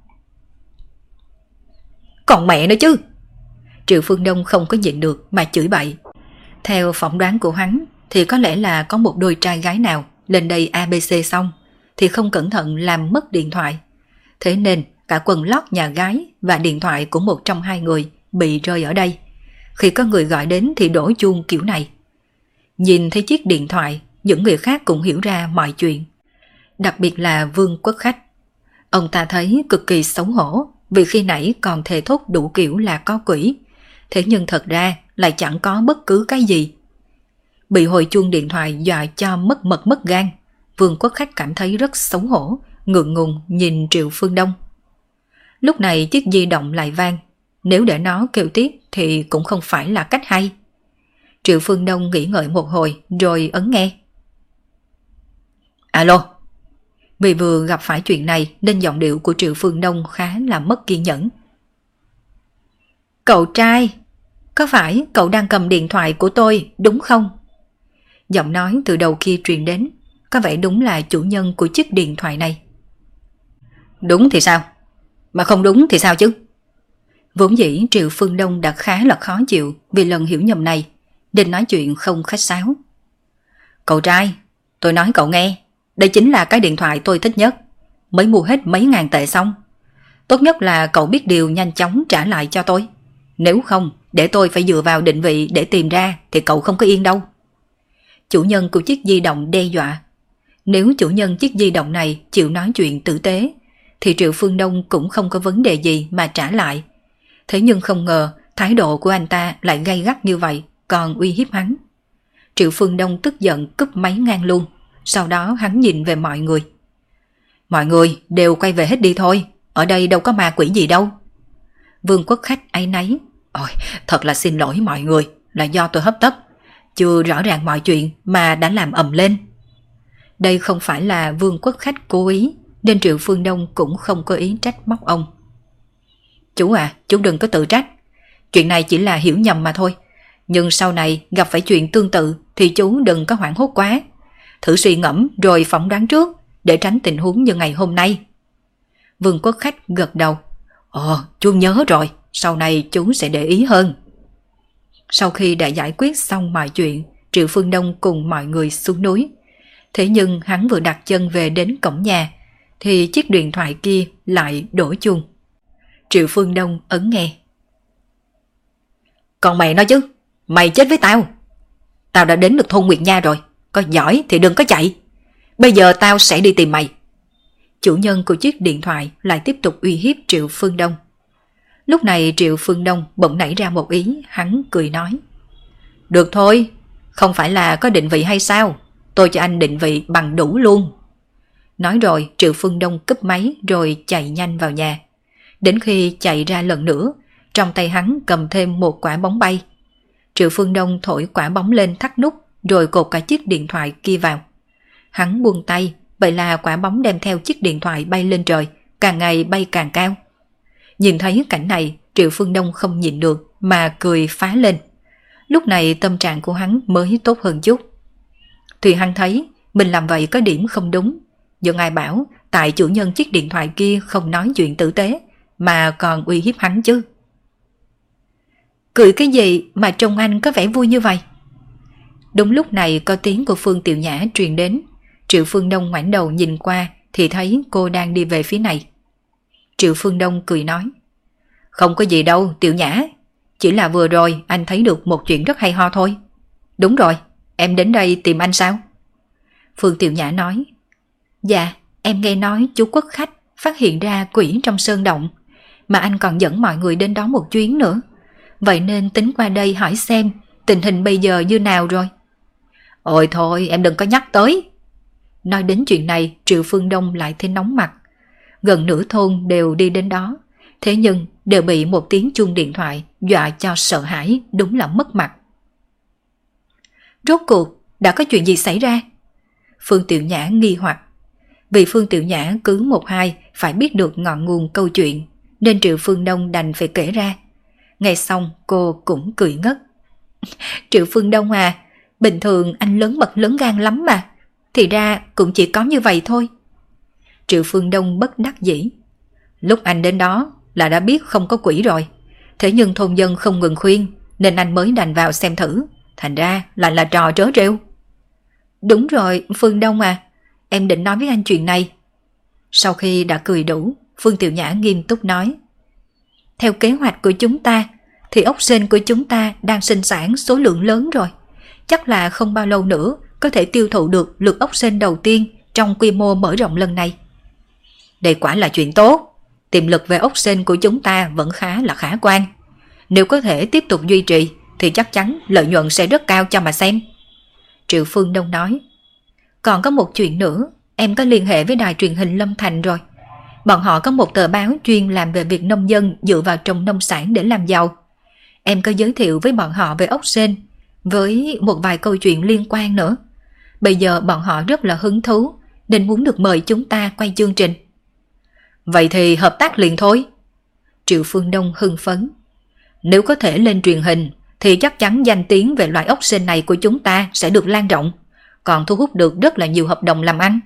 Còn mẹ nữa chứ! Triệu Phương Đông không có nhịn được mà chửi bậy. Theo phỏng đoán của hắn thì có lẽ là có một đôi trai gái nào lên đây ABC xong thì không cẩn thận làm mất điện thoại. Thế nên cả quần lót nhà gái và điện thoại của một trong hai người bị rơi ở đây. Khi có người gọi đến thì đổ chuông kiểu này. Nhìn thấy chiếc điện thoại, những người khác cũng hiểu ra mọi chuyện. Đặc biệt là Vương Quốc Khách. Ông ta thấy cực kỳ xấu hổ vì khi nãy còn thề thốt đủ kiểu là có quỷ. Thế nhưng thật ra lại chẳng có bất cứ cái gì. Bị hồi chuông điện thoại dọa cho mất mật mất gan, Vương Quốc Khách cảm thấy rất xấu hổ, ngượng ngùng nhìn Triệu Phương Đông. Lúc này chiếc di động lại vang, nếu để nó kêu tiếp thì cũng không phải là cách hay. Triệu Phương Đông nghĩ ngợi một hồi rồi ấn nghe. Alo. Vì vừa gặp phải chuyện này nên giọng điệu của Triệu Phương Đông khá là mất kiên nhẫn. Cậu trai, có phải cậu đang cầm điện thoại của tôi đúng không? Giọng nói từ đầu kia truyền đến, có vẻ đúng là chủ nhân của chiếc điện thoại này. Đúng thì sao? Mà không đúng thì sao chứ? Vốn dĩ Triệu Phương Đông đã khá là khó chịu vì lần hiểu nhầm này, nên nói chuyện không khách sáo. Cậu trai, tôi nói cậu nghe, đây chính là cái điện thoại tôi thích nhất, mới mua hết mấy ngàn tệ xong. Tốt nhất là cậu biết điều nhanh chóng trả lại cho tôi. Nếu không, để tôi phải dựa vào định vị để tìm ra thì cậu không có yên đâu. Chủ nhân của chiếc di động đe dọa. Nếu chủ nhân chiếc di động này chịu nói chuyện tử tế, thì Triệu Phương Đông cũng không có vấn đề gì mà trả lại. Thế nhưng không ngờ thái độ của anh ta lại gay gắt như vậy, còn uy hiếp hắn. Triệu Phương Đông tức giận cúp máy ngang luôn. Sau đó hắn nhìn về mọi người. Mọi người đều quay về hết đi thôi, ở đây đâu có ma quỷ gì đâu. Vương Quốc Khách áy náy. Ôi, thật là xin lỗi mọi người, là do tôi hấp tấp, chưa rõ ràng mọi chuyện mà đã làm ầm lên. Đây không phải là Vương Quốc Khách cố ý, nên Triệu Phương Đông cũng không có ý trách móc ông. Chú à, chú đừng có tự trách. Chuyện này chỉ là hiểu nhầm mà thôi. Nhưng sau này gặp phải chuyện tương tự thì chú đừng có hoảng hốt quá. Thử suy ngẫm rồi phỏng đoán trước để tránh tình huống như ngày hôm nay. Vương Quốc Khách gật đầu. Chú nhớ rồi, sau này chú sẽ để ý hơn. Sau khi đã giải quyết xong mọi chuyện, Triệu Phương Đông cùng mọi người xuống núi. Thế nhưng hắn vừa đặt chân về đến cổng nhà thì chiếc điện thoại kia lại đổ chuông. Triệu Phương Đông ấn nghe. Còn mày nói chứ, mày chết với tao. Tao đã đến được thôn Nguyệt Nha rồi, có giỏi thì đừng có chạy. Bây giờ tao sẽ đi tìm mày. Chủ nhân của chiếc điện thoại lại tiếp tục uy hiếp Triệu Phương Đông. Lúc này Triệu Phương Đông bỗng nảy ra một ý, hắn cười nói. Được thôi, không phải là có định vị hay sao? Tôi cho anh định vị bằng đủ luôn. Nói rồi Triệu Phương Đông cúp máy rồi chạy nhanh vào nhà. Đến khi chạy ra lần nữa, trong tay hắn cầm thêm một quả bóng bay. Triệu Phương Đông thổi quả bóng lên thắt nút rồi cột cả chiếc điện thoại kia vào. Hắn buông tay, vậy là quả bóng đem theo chiếc điện thoại bay lên trời, càng ngày bay càng cao. Nhìn thấy cảnh này, Triệu Phương Đông không nhịn được mà cười phá lên. Lúc này tâm trạng của hắn mới tốt hơn chút. Thì hắn thấy mình làm vậy có điểm không đúng. Nhưng ai bảo tại chủ nhân chiếc điện thoại kia không nói chuyện tử tế mà còn uy hiếp hắn chứ. Cười cái gì mà trông anh có vẻ vui như vậy? Đúng lúc này có tiếng của Phương Tiểu Nhã truyền đến. Triệu Phương Đông ngoảnh đầu nhìn qua thì thấy cô đang đi về phía này. Triệu Phương Đông cười nói. Không có gì đâu Tiểu Nhã, chỉ là vừa rồi anh thấy được một chuyện rất hay ho thôi. Đúng rồi, em đến đây tìm anh sao? Phương Tiểu Nhã nói. Dạ, em nghe nói chú Quốc Khách phát hiện ra quỷ trong sơn động, mà anh còn dẫn mọi người đến đó một chuyến nữa. Vậy nên tính qua đây hỏi xem tình hình bây giờ như nào rồi. Ôi thôi em đừng có nhắc tới. Nói đến chuyện này Triệu Phương Đông lại thấy nóng mặt. Gần nửa thôn đều đi đến đó, thế nhưng đều bị một tiếng chuông điện thoại dọa cho sợ hãi, đúng là mất mặt. Rốt cuộc đã có chuyện gì xảy ra? Phương Tiểu Nhã nghi hoặc. Vì Phương Tiểu Nhã cứ một hai phải biết được ngọn nguồn câu chuyện, nên Triệu Phương Đông đành phải kể ra. Nghe xong cô cũng cười ngất. Triệu Phương Đông à, bình thường anh lớn mật lớn gan lắm mà, thì ra cũng chỉ có như vậy thôi. Triệu Phương Đông bất đắc dĩ. Lúc anh đến đó là đã biết không có quỷ rồi, thế nhưng thôn dân không ngừng khuyên nên anh mới đành vào xem thử, thành ra là trò trớ trêu. Đúng rồi Phương Đông à, em định nói với anh chuyện này. Sau khi đã cười đủ, Phương Tiểu Nhã nghiêm túc nói. Theo kế hoạch của chúng ta thì ốc sên của chúng ta đang sinh sản số lượng lớn rồi. Chắc là không bao lâu nữa có thể tiêu thụ được lượt ốc sên đầu tiên trong quy mô mở rộng lần này. Đây quả là chuyện tốt. Tiềm lực về ốc sên của chúng ta vẫn khá là khả quan. Nếu có thể tiếp tục duy trì thì chắc chắn lợi nhuận sẽ rất cao cho mà xem. Triệu Phương Đông nói. Còn có một chuyện nữa, em có liên hệ với đài truyền hình Lâm Thành rồi. Bọn họ có một tờ báo chuyên làm về việc nông dân dựa vào trồng nông sản để làm giàu. Em có giới thiệu với bọn họ về ốc sên, với một vài câu chuyện liên quan nữa. Bây giờ bọn họ rất là hứng thú, nên muốn được mời chúng ta quay chương trình. Vậy thì hợp tác liền thôi. Triệu Phương Đông hưng phấn. Nếu có thể lên truyền hình thì chắc chắn danh tiếng về loại ốc sên này của chúng ta sẽ được lan rộng, còn thu hút được rất là nhiều hợp đồng làm ăn.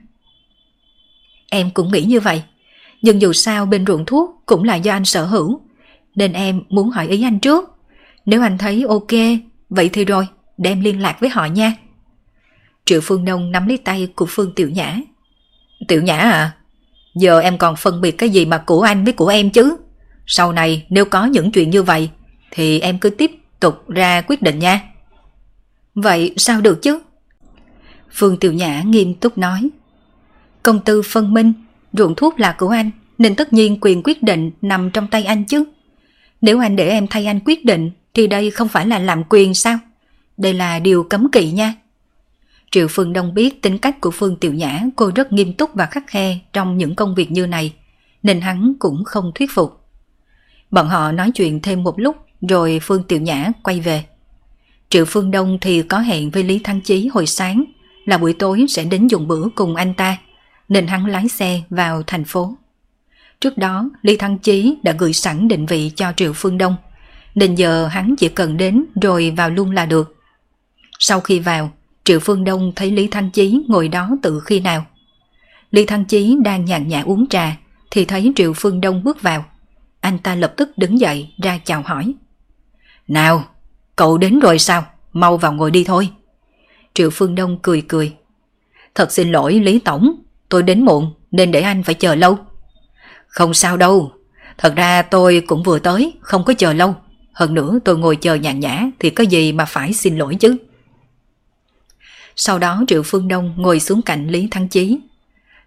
Em cũng nghĩ như vậy, nhưng dù sao bên ruộng thuốc cũng là do anh sở hữu, nên em muốn hỏi ý anh trước. Nếu anh thấy ok, vậy thì rồi, để em liên lạc với họ nha. Triệu Phương Đông nắm lấy tay của Phương Tiểu Nhã. Tiểu Nhã à, giờ em còn phân biệt cái gì mà của anh với của em chứ? Sau này nếu có những chuyện như vậy thì em cứ tiếp tục ra quyết định nha. Vậy sao được chứ? Phương Tiểu Nhã nghiêm túc nói. Công tư phân minh, ruộng thuốc là của anh, nên tất nhiên quyền quyết định nằm trong tay anh chứ. Nếu anh để em thay anh quyết định thì đây không phải là làm quyền sao? Đây là điều cấm kỵ nha. Triệu Phương Đông biết tính cách của Phương Tiểu Nhã, cô rất nghiêm túc và khắt khe trong những công việc như này, nên hắn cũng không thuyết phục. Bọn họ nói chuyện thêm một lúc rồi Phương Tiểu Nhã quay về. Triệu Phương Đông thì có hẹn với Lý Thăng Chí hồi sáng là buổi tối sẽ đến dùng bữa cùng anh ta, nên hắn lái xe vào thành phố. Trước đó Lý Thăng Chí đã gửi sẵn định vị cho Triệu Phương Đông, nên giờ hắn chỉ cần đến rồi vào luôn là được. Sau khi vào, Triệu Phương Đông thấy Lý Thăng Chí ngồi đó từ khi nào. Lý Thăng Chí đang nhàn nhã uống trà thì thấy Triệu Phương Đông bước vào. Anh ta lập tức đứng dậy ra chào hỏi. Nào, cậu đến rồi sao? Mau vào ngồi đi thôi. Triệu Phương Đông cười cười. Thật xin lỗi Lý Tổng, tôi đến muộn nên để anh phải chờ lâu. Không sao đâu, thật ra tôi cũng vừa tới, không có chờ lâu. Hơn nữa tôi ngồi chờ nhàn nhã thì có gì mà phải xin lỗi chứ. Sau đó Triệu Phương Đông ngồi xuống cạnh Lý Thăng Chí.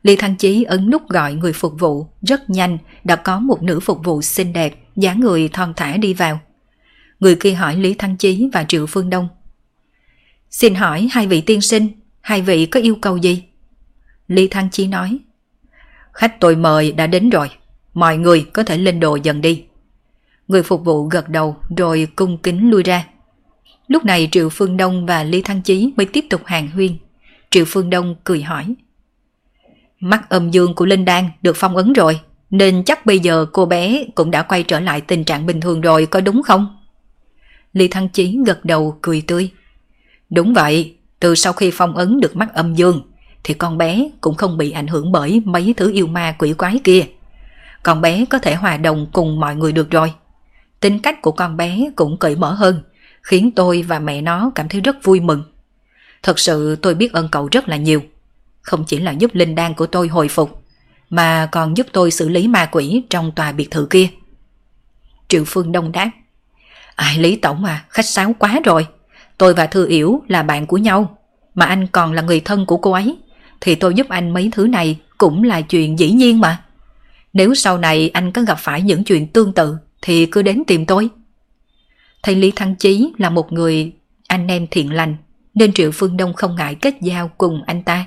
Lý Thăng Chí ấn nút gọi người phục vụ, rất nhanh đã có một nữ phục vụ xinh đẹp, dáng người thon thả đi vào. Người kia hỏi Lý Thăng Chí và Triệu Phương Đông: "Xin hỏi hai vị tiên sinh, hai vị có yêu cầu gì?" Lý Thăng Chí nói: "Khách tôi mời đã đến rồi, mọi người có thể lên đồ dần đi." Người phục vụ gật đầu rồi cung kính lui ra. Lúc này Triệu Phương Đông và Lý Thăng Chí mới tiếp tục hàn huyên. Triệu Phương Đông cười hỏi: "Mắt âm dương của Linh Đan được phong ấn rồi, nên chắc bây giờ cô bé cũng đã quay trở lại tình trạng bình thường rồi, có đúng không?" Lý Thăng Chí gật đầu cười tươi: "Đúng vậy, từ sau khi phong ấn được mắt âm dương thì con bé cũng không bị ảnh hưởng bởi mấy thứ yêu ma quỷ quái kia. Con bé có thể hòa đồng cùng mọi người được rồi. Tính cách của con bé cũng cởi mở hơn, khiến tôi và mẹ nó cảm thấy rất vui mừng. Thật sự tôi biết ơn cậu rất là nhiều. Không chỉ là giúp linh đan của tôi hồi phục, mà còn giúp tôi xử lý ma quỷ trong tòa biệt thự kia." Triệu Phương Đông đáp: "Ai, Lý Tổng à, khách sáo quá rồi. Tôi và Thư Yểu là bạn của nhau, mà anh còn là người thân của cô ấy, thì tôi giúp anh mấy thứ này cũng là chuyện dĩ nhiên mà. Nếu sau này anh có gặp phải những chuyện tương tự thì cứ đến tìm tôi." Thầy Lý Thăng Chí là một người anh em thiện lành, nên Triệu Phương Đông không ngại kết giao cùng anh ta.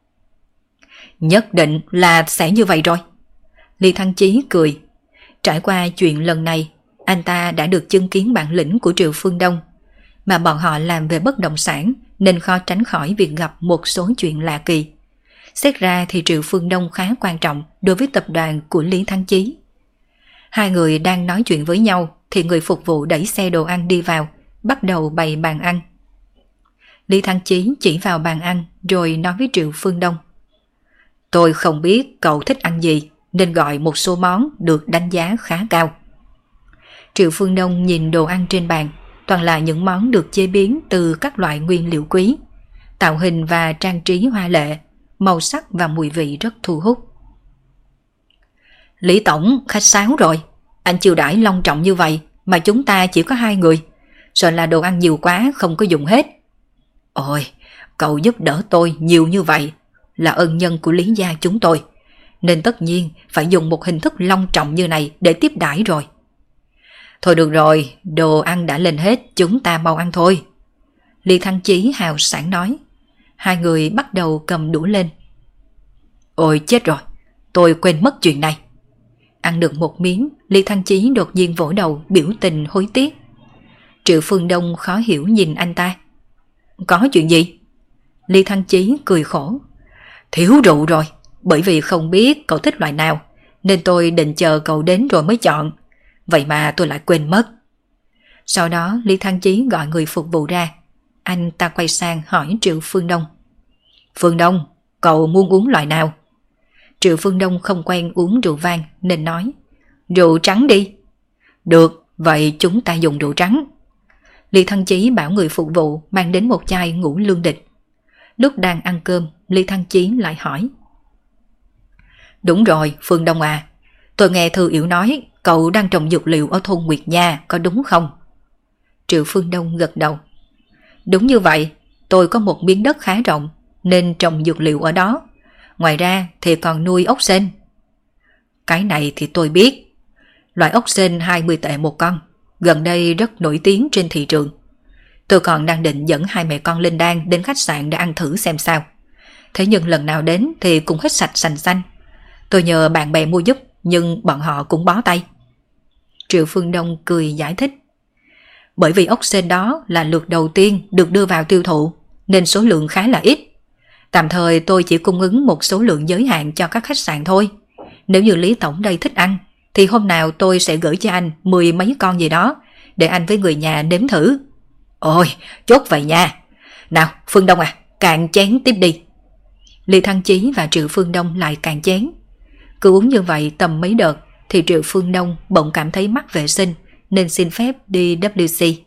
"Nhất định là sẽ như vậy rồi." Lý Thăng Chí cười. Trải qua chuyện lần này, anh ta đã được chứng kiến bản lĩnh của Triệu Phương Đông, mà bọn họ làm về bất động sản nên khó tránh khỏi việc gặp một số chuyện lạ kỳ. Xét ra thì Triệu Phương Đông khá quan trọng đối với tập đoàn của Lý Thăng Chí. Hai người đang nói chuyện với nhau thì người phục vụ đẩy xe đồ ăn đi vào, bắt đầu bày bàn ăn. Lý Thăng Chí chỉ vào bàn ăn rồi nói với Triệu Phương Đông: "Tôi không biết cậu thích ăn gì nên gọi một số món được đánh giá khá cao." Triệu Phương Đông nhìn đồ ăn trên bàn, toàn là những món được chế biến từ các loại nguyên liệu quý, tạo hình và trang trí hoa lệ, màu sắc và mùi vị rất thu hút. "Lý Tổng khách sáo rồi, anh chiêu đãi long trọng như vậy mà chúng ta chỉ có hai người, sợ là đồ ăn nhiều quá không có dùng hết." "Ôi, cậu giúp đỡ tôi nhiều như vậy là ân nhân của Lý gia chúng tôi, nên tất nhiên phải dùng một hình thức long trọng như này để tiếp đãi rồi." "Thôi được rồi, đồ ăn đã lên hết, chúng ta mau ăn thôi." Lý Thăng Chí hào sảng nói. Hai người bắt đầu cầm đũa lên. "Ôi chết rồi, tôi quên mất chuyện này." Ăn được một miếng, Lý Thăng Chí đột nhiên vỗ đầu biểu tình hối tiếc. Triệu Phương Đông khó hiểu nhìn anh ta. "Có chuyện gì?" Lý Thăng Chí cười khổ. "Thiếu rượu rồi, bởi vì không biết cậu thích loại nào, nên tôi định chờ cậu đến rồi mới chọn. Vậy mà tôi lại quên mất." Sau đó Lý Thăng Chí gọi người phục vụ ra. Anh ta quay sang hỏi Triệu Phương Đông: "Phương Đông, cậu muốn uống loại nào?" Triệu Phương Đông không quen uống rượu vang nên nói: "Rượu trắng đi." "Được, vậy chúng ta dùng rượu trắng." Lý Thăng Chí bảo người phục vụ mang đến một chai Ngũ Lương Địch. Lúc đang ăn cơm, Lý Thăng Chí lại hỏi: "Đúng rồi, Phương Đông à, tôi nghe Thư Yểu nói cậu đang trồng dược liệu ở thôn Nguyệt Nha, có đúng không?" Triệu Phương Đông gật đầu. "Đúng như vậy, tôi có một miếng đất khá rộng nên trồng dược liệu ở đó. Ngoài ra thì còn nuôi ốc sên." "Cái này thì tôi biết. Loại ốc sên 20 tệ một con, gần đây rất nổi tiếng trên thị trường. Tôi còn đang định dẫn hai mẹ con Linh Đan đến khách sạn để ăn thử xem sao. Thế nhưng lần nào đến thì cũng hết sạch sành xanh. Tôi nhờ bạn bè mua giúp nhưng bọn họ cũng bó tay." Triệu Phương Đông cười giải thích: "Bởi vì ốc sên đó là lượt đầu tiên được đưa vào tiêu thụ nên số lượng khá là ít. Tạm thời tôi chỉ cung ứng một số lượng giới hạn cho các khách sạn thôi. Nếu như Lý Tổng đây thích ăn thì hôm nào tôi sẽ gửi cho anh 10 mấy con gì đó để anh với người nhà nếm thử." "Ôi, chốt vậy nha. Nào, Phương Đông à, cạn chén tiếp đi." Lý Thăng Chí và Triệu Phương Đông lại cạn chén. Cứ uống như vậy tầm mấy đợt thì Triệu Phương Đông bỗng cảm thấy mắc vệ sinh nên xin phép đi WC.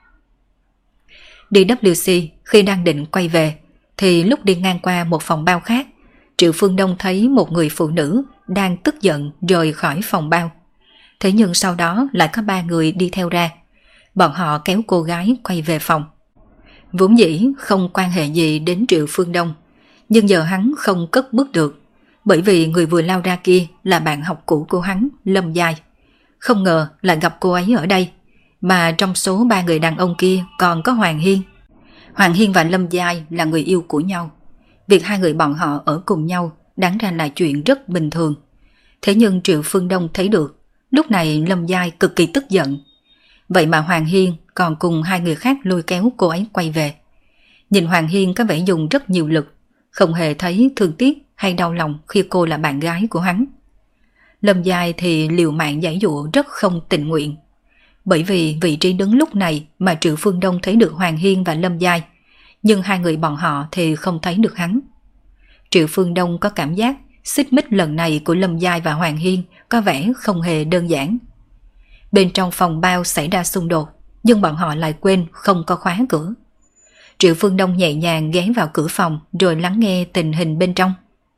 Đi WC khi đang định quay về thì lúc đi ngang qua một phòng bao khác, Triệu Phương Đông thấy một người phụ nữ đang tức giận rời khỏi phòng bao. Thế nhưng sau đó lại có 3 người đi theo ra. Bọn họ kéo cô gái quay về phòng. Vốn dĩ không quan hệ gì đến Triệu Phương Đông, nhưng giờ hắn không cất bước được. Bởi vì người vừa lao ra kia là bạn học cũ của hắn, Lâm Giai. Không ngờ lại gặp cô ấy ở đây, mà trong số 3 người đàn ông kia còn có Hoàng Hiên. Hoàng Hiên và Lâm Giai là người yêu của nhau. Việc hai người bọn họ ở cùng nhau đáng ra là chuyện rất bình thường. Thế nhưng Triệu Phương Đông thấy được, lúc này Lâm Giai cực kỳ tức giận. Vậy mà Hoàng Hiên còn cùng 2 người khác lôi kéo cô ấy quay về. Nhìn Hoàng Hiên có vẻ dùng rất nhiều lực, không hề thấy thương tiếc hay đau lòng khi cô là bạn gái của hắn. Lâm Giai thì liều mạng giãy giụa rất không tình nguyện. Bởi vì vị trí đứng lúc này mà Triệu Phương Đông thấy được Hoàng Hiên và Lâm Giai, nhưng 2 người bọn họ thì không thấy được hắn. Triệu Phương Đông có cảm giác xích mích lần này của Lâm Giai và Hoàng Hiên có vẻ không hề đơn giản. Bên trong phòng bao xảy ra xung đột, nhưng bọn họ lại quên không có khóa cửa. Triệu Phương Đông nhẹ nhàng ghé vào cửa phòng rồi lắng nghe tình hình bên trong.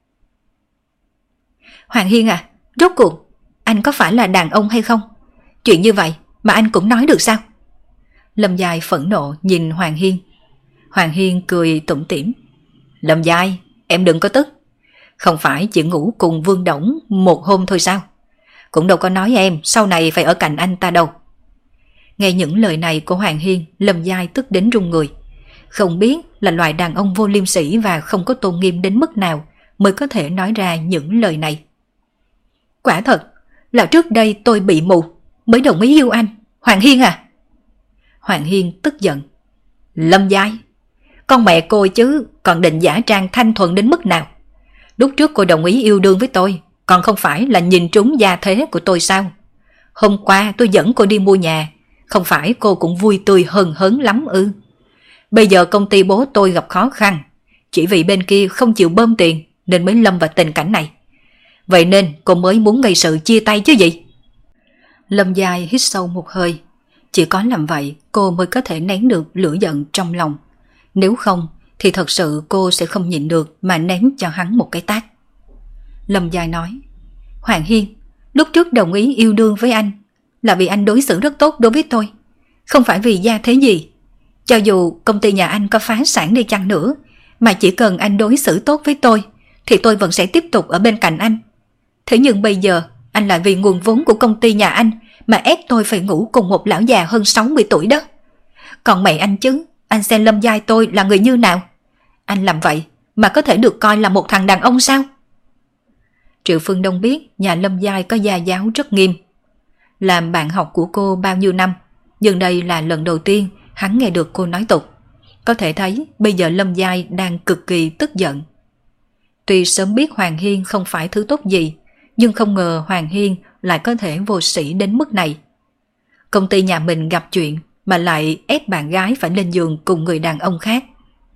Hoàng Hiên à, rốt cuộc anh có phải là đàn ông hay không? Chuyện như vậy mà anh cũng nói được sao? Lâm Giai phẫn nộ nhìn Hoàng Hiên. Hoàng Hiên cười tủm tỉm. Lâm Giai, em đừng có tức. Không phải chỉ ngủ cùng Vương Đổng một hôm thôi sao? Cũng đâu có nói em sau này phải ở cạnh anh ta đâu. Nghe những lời này của Hoàng Hiên, Lâm Giai tức đến run người. Không biết là loại đàn ông vô liêm sỉ và không có tôn nghiêm đến mức nào mới có thể nói ra những lời này. Quả thật là trước đây tôi bị mù mới đồng ý yêu anh, Hoàng Hiên à. Hoàng Hiên tức giận. Lâm Giai, con mẹ cô chứ còn định giả trang thanh thuần đến mức nào? Lúc trước cô đồng ý yêu đương với tôi, còn không phải là nhìn trúng gia thế của tôi sao? Hôm qua tôi dẫn cô đi mua nhà, không phải cô cũng vui tươi hân hớn lắm ư? Bây giờ công ty bố tôi gặp khó khăn, chỉ vì bên kia không chịu bơm tiền nên mới lâm vào tình cảnh này. Vậy nên cô mới muốn gây sự chia tay chứ gì? Lâm Giai hít sâu một hơi. Chỉ có làm vậy cô mới có thể nén được lửa giận trong lòng. Nếu không thì thật sự cô sẽ không nhịn được mà ném cho hắn một cái tát. Lâm Giai nói. Hoàng Hiên, lúc trước đồng ý yêu đương với anh là vì anh đối xử rất tốt đối với tôi, không phải vì gia thế gì. Cho dù công ty nhà anh có phá sản đi chăng nữa, mà chỉ cần anh đối xử tốt với tôi thì tôi vẫn sẽ tiếp tục ở bên cạnh anh. Thế nhưng bây giờ anh lại vì nguồn vốn của công ty nhà anh mà ép tôi phải ngủ cùng một lão già hơn 60 tuổi đó. Còn mẹ anh chứ, anh xem Lâm Giai tôi là người như nào? Anh làm vậy mà có thể được coi là một thằng đàn ông sao? Triệu Phương Đông biết nhà Lâm Giai có gia giáo rất nghiêm. Làm bạn học của cô bao nhiêu năm, nhưng đây là lần đầu tiên hắn nghe được cô nói tục. Có thể thấy bây giờ Lâm Giai đang cực kỳ tức giận. Tuy sớm biết Hoàng Hiên không phải thứ tốt gì, nhưng không ngờ Hoàng Hiên lại có thể vô sĩ đến mức này. Công ty nhà mình gặp chuyện mà lại ép bạn gái phải lên giường cùng người đàn ông khác.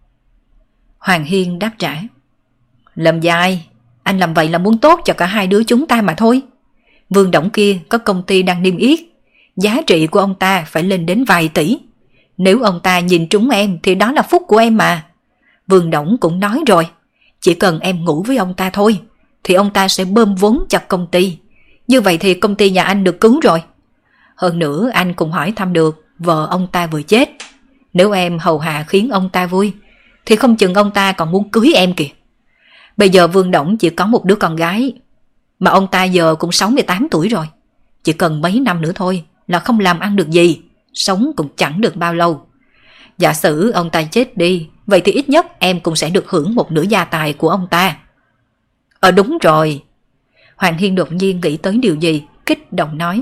Hoàng Hiên đáp trả. Lâm Giai, anh làm vậy là muốn tốt cho cả hai đứa chúng ta mà thôi. Vương Đổng kia có công ty đang niêm yết, giá trị của ông ta phải lên đến vài tỷ. Nếu ông ta nhìn trúng em thì đó là phúc của em mà. Vương Đổng cũng nói rồi, chỉ cần em ngủ với ông ta thôi thì ông ta sẽ bơm vốn cho công ty. Như vậy thì công ty nhà anh được cứu rồi. Hơn nữa anh cũng hỏi thăm được vợ ông ta vừa chết. Nếu em hầu hạ khiến ông ta vui thì không chừng ông ta còn muốn cưới em kìa. Bây giờ Vương Đổng chỉ có một đứa con gái, mà ông ta giờ cũng 68 tuổi rồi. Chỉ cần mấy năm nữa thôi là không làm ăn được gì, sống cũng chẳng được bao lâu. Giả sử ông ta chết đi, vậy thì ít nhất em cũng sẽ được hưởng một nửa gia tài của ông ta. Đúng rồi. Hoàng Hiên đột nhiên nghĩ tới điều gì, kích động nói.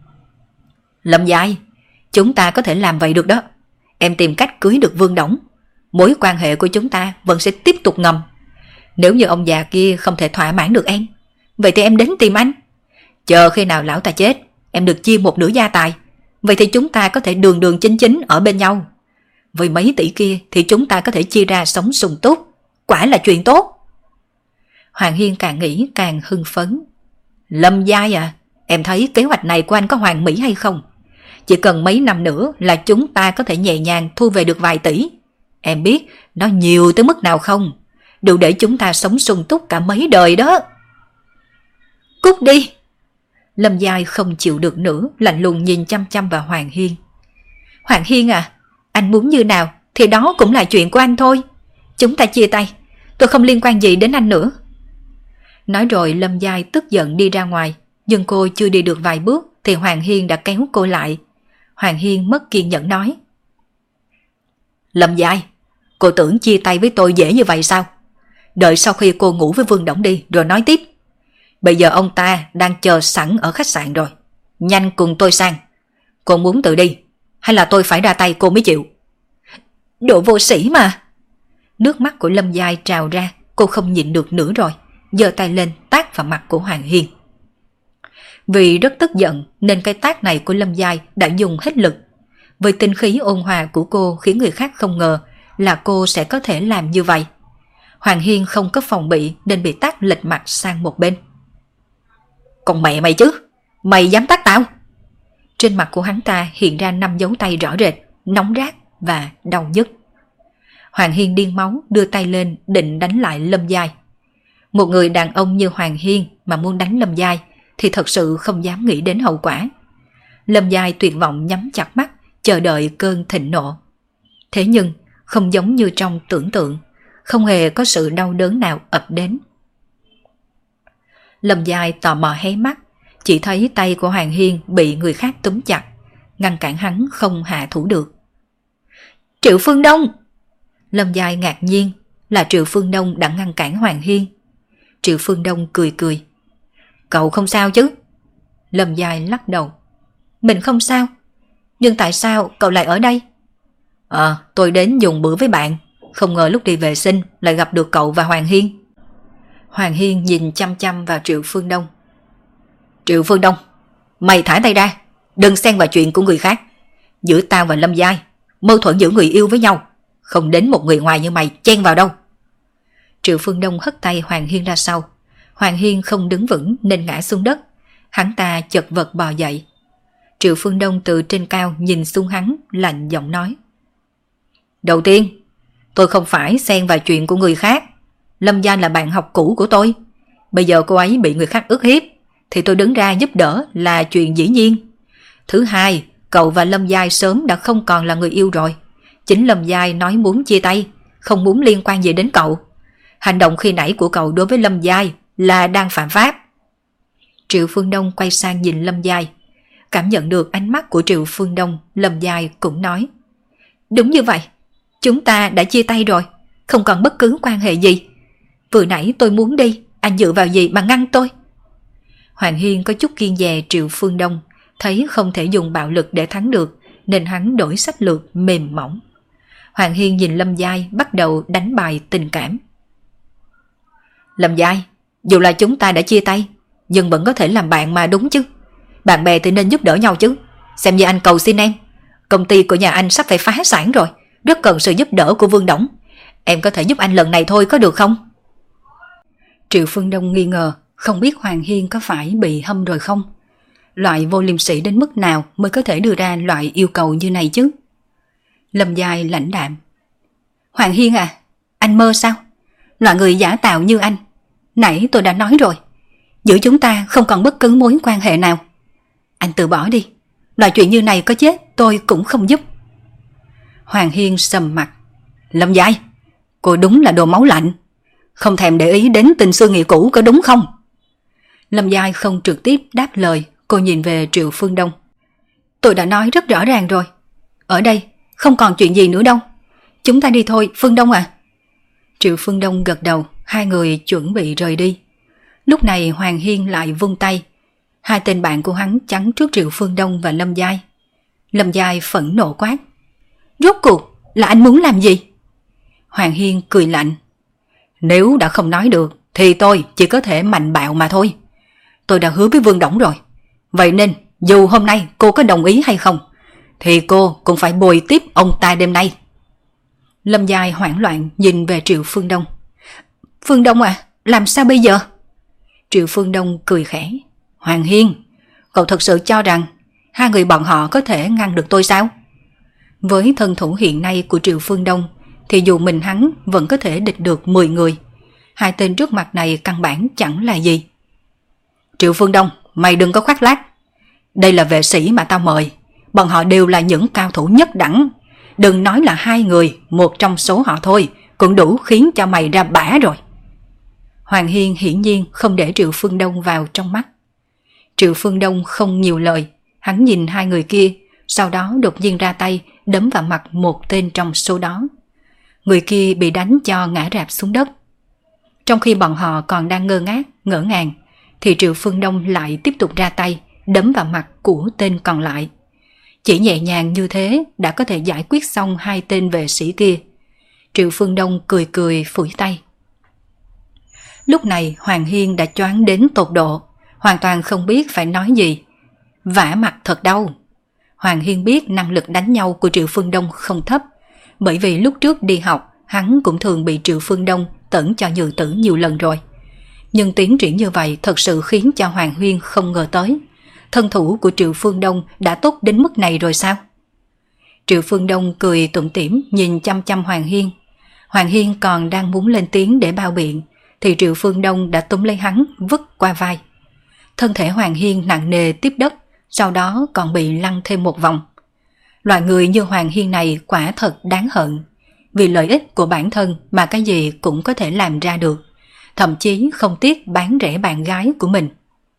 Lâm Giai, chúng ta có thể làm vậy được đó. Em tìm cách cưới được Vương Đổng, mối quan hệ của chúng ta vẫn sẽ tiếp tục ngầm. Nếu như ông già kia không thể thỏa mãn được em, vậy thì em đến tìm anh. Chờ khi nào lão ta chết, em được chia một nửa gia tài, vậy thì chúng ta có thể đường đường chính chính ở bên nhau. Với mấy tỷ kia thì chúng ta có thể chia ra sống sung túc, quả là chuyện tốt. Hoàng Hiên càng nghĩ càng hưng phấn. Lâm Giai à, em thấy kế hoạch này của anh có hoàn mỹ hay không? Chỉ cần mấy năm nữa là chúng ta có thể nhẹ nhàng thu về được vài tỷ. Em biết nó nhiều tới mức nào không? Đủ để chúng ta sống sung túc cả mấy đời đó. Cút đi. Lâm Giai không chịu được nữa, lạnh lùng nhìn chăm chăm vào Hoàng Hiên. Hoàng Hiên à, anh muốn như nào thì đó cũng là chuyện của anh thôi. Chúng ta chia tay, tôi không liên quan gì đến anh nữa. Nói rồi Lâm Giai tức giận đi ra ngoài, nhưng cô chưa đi được vài bước thì Hoàng Hiên đã kéo cô lại. Hoàng Hiên mất kiên nhẫn nói: Lâm Giai, cô tưởng chia tay với tôi dễ như vậy sao? Đợi sau khi cô ngủ với Vương Đổng đi rồi nói tiếp. Bây giờ ông ta đang chờ sẵn ở khách sạn rồi. Nhanh cùng tôi sang. Cô muốn tự đi hay là tôi phải ra tay cô mới chịu? Đồ vô sĩ mà. Nước mắt của Lâm Giai trào ra, cô không nhịn được nữa rồi, giơ tay lên tát vào mặt của Hoàng Hiên. Vì rất tức giận nên cái tát này của Lâm Giai đã dùng hết lực. Với tinh khí ôn hòa của cô khiến người khác không ngờ là cô sẽ có thể làm như vậy. Hoàng Hiên không có phòng bị nên bị tát lệch mặt sang một bên. Còn mẹ mày chứ, mày dám tát tao? Trên mặt của hắn ta hiện ra 5 dấu tay rõ rệt, nóng rát và đau nhức. Hoàng Hiên điên máu đưa tay lên định đánh lại Lâm Giai. Một người đàn ông như Hoàng Hiên mà muốn đánh Lâm Giai thì thật sự không dám nghĩ đến hậu quả. Lâm Giai tuyệt vọng nhắm chặt mắt, chờ đợi cơn thịnh nộ. Thế nhưng không giống như trong tưởng tượng, không hề có sự đau đớn nào ập đến. Lâm Giai tò mò hé mắt, chỉ thấy tay của Hoàng Hiên bị người khác túm chặt, ngăn cản hắn không hạ thủ được. Triệu Phương Đông! Lâm Giai ngạc nhiên là Triệu Phương Đông đã ngăn cản Hoàng Hiên. Triệu Phương Đông cười cười. Cậu không sao chứ? Lâm Giai lắc đầu. Mình không sao. Nhưng tại sao cậu lại ở đây? Tôi đến dùng bữa với bạn. Không ngờ lúc đi vệ sinh lại gặp được cậu và Hoàng Hiên. Hoàng Hiên nhìn chăm chăm vào Triệu Phương Đông. Triệu Phương Đông, mày thả tay ra, đừng xen vào chuyện của người khác. Giữa tao và Lâm Giai, mâu thuẫn giữa người yêu với nhau, không đến một người ngoài như mày chen vào đâu. Triệu Phương Đông hất tay Hoàng Hiên ra sau. Hoàng Hiên không đứng vững nên ngã xuống đất. Hắn ta chật vật bò dậy. Triệu Phương Đông từ trên cao nhìn xuống hắn, lạnh giọng nói. Đầu tiên, tôi không phải xen vào chuyện của người khác. Lâm Giai là bạn học cũ của tôi. Bây giờ cô ấy bị người khác ức hiếp thì tôi đứng ra giúp đỡ là chuyện dĩ nhiên. Thứ hai, cậu và Lâm Giai sớm đã không còn là người yêu rồi. Chính Lâm Giai nói muốn chia tay, không muốn liên quan gì đến cậu. Hành động khi nãy của cậu đối với Lâm Giai là đang phạm pháp. Triệu Phương Đông quay sang nhìn Lâm Giai. Cảm nhận được ánh mắt của Triệu Phương Đông, Lâm Giai cũng nói. Đúng như vậy, chúng ta đã chia tay rồi, không còn bất cứ quan hệ gì. Vừa nãy tôi muốn đi, anh dựa vào gì mà ngăn tôi? Hoàng Hiên có chút kiêng dè Triệu Phương Đông, thấy không thể dùng bạo lực để thắng được nên hắn đổi sách lược mềm mỏng. Hoàng Hiên nhìn Lâm Giai bắt đầu đánh bài tình cảm. Lâm Giai, dù là chúng ta đã chia tay nhưng vẫn có thể làm bạn mà đúng chứ. Bạn bè thì nên giúp đỡ nhau chứ. Xem như anh cầu xin em. Công ty của nhà anh sắp phải phá sản rồi, rất cần sự giúp đỡ của Vương Đổng. Em có thể giúp anh lần này thôi có được không? Triệu Phương Đông nghi ngờ, không biết Hoàng Hiên có phải bị hâm rồi không? Loại vô liêm sỉ đến mức nào mới có thể đưa ra loại yêu cầu như này chứ? Lâm Giai lãnh đạm. Hoàng Hiên à, anh mơ sao? Loại người giả tạo như anh, nãy tôi đã nói rồi, giữa chúng ta không còn bất cứ mối quan hệ nào. Anh từ bỏ đi, loại chuyện như này có chết tôi cũng không giúp. Hoàng Hiên sầm mặt. Lâm Giai, cô đúng là đồ máu lạnh, không thèm để ý đến tình xưa nghĩa cũ có đúng không? Lâm Giai không trực tiếp đáp lời, cô nhìn về Triệu Phương Đông. Tôi đã nói rất rõ ràng rồi, ở đây không còn chuyện gì nữa đâu. Chúng ta đi thôi, Phương Đông à. Triệu Phương Đông gật đầu, hai người chuẩn bị rời đi. Lúc này Hoàng Hiên lại vung tay. Hai tên bạn của hắn chắn trước Triệu Phương Đông và Lâm Giai. Lâm Giai phẫn nộ quát. Rốt cuộc là anh muốn làm gì? Hoàng Hiên cười lạnh. Nếu đã không nói được thì tôi chỉ có thể mạnh bạo mà thôi. Tôi đã hứa với Vương Đổng rồi. Vậy nên dù hôm nay cô có đồng ý hay không thì cô cũng phải bồi tiếp ông ta đêm nay. Lâm Giai hoảng loạn nhìn về Triệu Phương Đông. Phương Đông à, làm sao bây giờ? Triệu Phương Đông cười khẽ. Hoàng Hiên, cậu thật sự cho rằng hai người bọn họ có thể ngăn được tôi sao? Với thân thủ hiện nay của Triệu Phương Đông thì dù mình hắn vẫn có thể địch được 10 người. Hai tên trước mặt này căn bản chẳng là gì. Triệu Phương Đông, mày đừng có khoác lác. Đây là vệ sĩ mà tao mời. Bọn họ đều là những cao thủ nhất đẳng. Đừng nói là hai người, một trong số họ thôi cũng đủ khiến cho mày ra bã rồi. Hoàng Hiên hiển nhiên không để Triệu Phương Đông vào trong mắt. Triệu Phương Đông không nhiều lời, hắn nhìn hai người kia, sau đó đột nhiên ra tay đấm vào mặt một tên trong số đó. Người kia bị đánh cho ngã rạp xuống đất. Trong khi bọn họ còn đang ngơ ngác, ngỡ ngàng, thì Triệu Phương Đông lại tiếp tục ra tay đấm vào mặt của tên còn lại. Chỉ nhẹ nhàng như thế đã có thể giải quyết xong hai tên vệ sĩ kia. Triệu Phương Đông cười cười phủi tay. Lúc này Hoàng Hiên đã choáng đến tột độ, hoàn toàn không biết phải nói gì. Vả mặt thật đau. Hoàng Hiên biết năng lực đánh nhau của Triệu Phương Đông không thấp, bởi vì lúc trước đi học hắn cũng thường bị Triệu Phương Đông tẩn cho nhừ tử nhiều lần rồi. Nhưng tiến triển như vậy thật sự khiến cho Hoàng Hiên không ngờ tới. Thân thủ của Triệu Phương Đông đã tốt đến mức này rồi sao? Triệu Phương Đông cười tủm tỉm nhìn chăm chăm Hoàng Hiên. Hoàng Hiên còn đang muốn lên tiếng để bao biện, thì Triệu Phương Đông đã túm lấy hắn vứt qua vai. Thân thể Hoàng Hiên nặng nề tiếp đất, sau đó còn bị lăn thêm một vòng. Loại người như Hoàng Hiên này quả thật đáng hận. Vì lợi ích của bản thân mà cái gì cũng có thể làm ra được, thậm chí không tiếc bán rẻ bạn gái của mình.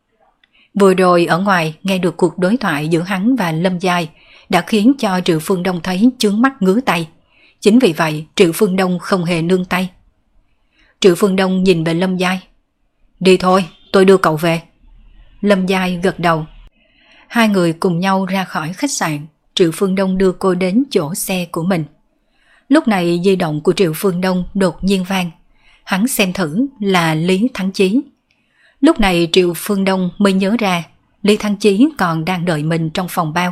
Vừa rồi ở ngoài nghe được cuộc đối thoại giữa hắn và Lâm Giai đã khiến cho Triệu Phương Đông thấy chướng mắt ngứa tay. Chính vì vậy Triệu Phương Đông không hề nương tay. Triệu Phương Đông nhìn về Lâm Giai. Đi thôi, tôi đưa cậu về. Lâm Giai gật đầu. Hai người cùng nhau ra khỏi khách sạn. Triệu Phương Đông đưa cô đến chỗ xe của mình. Lúc này di động của Triệu Phương Đông đột nhiên vang. Hắn xem thử là Lý Thắng Chí. Lúc này Triệu Phương Đông mới nhớ ra Lý Thắng Chí còn đang đợi mình trong phòng bao.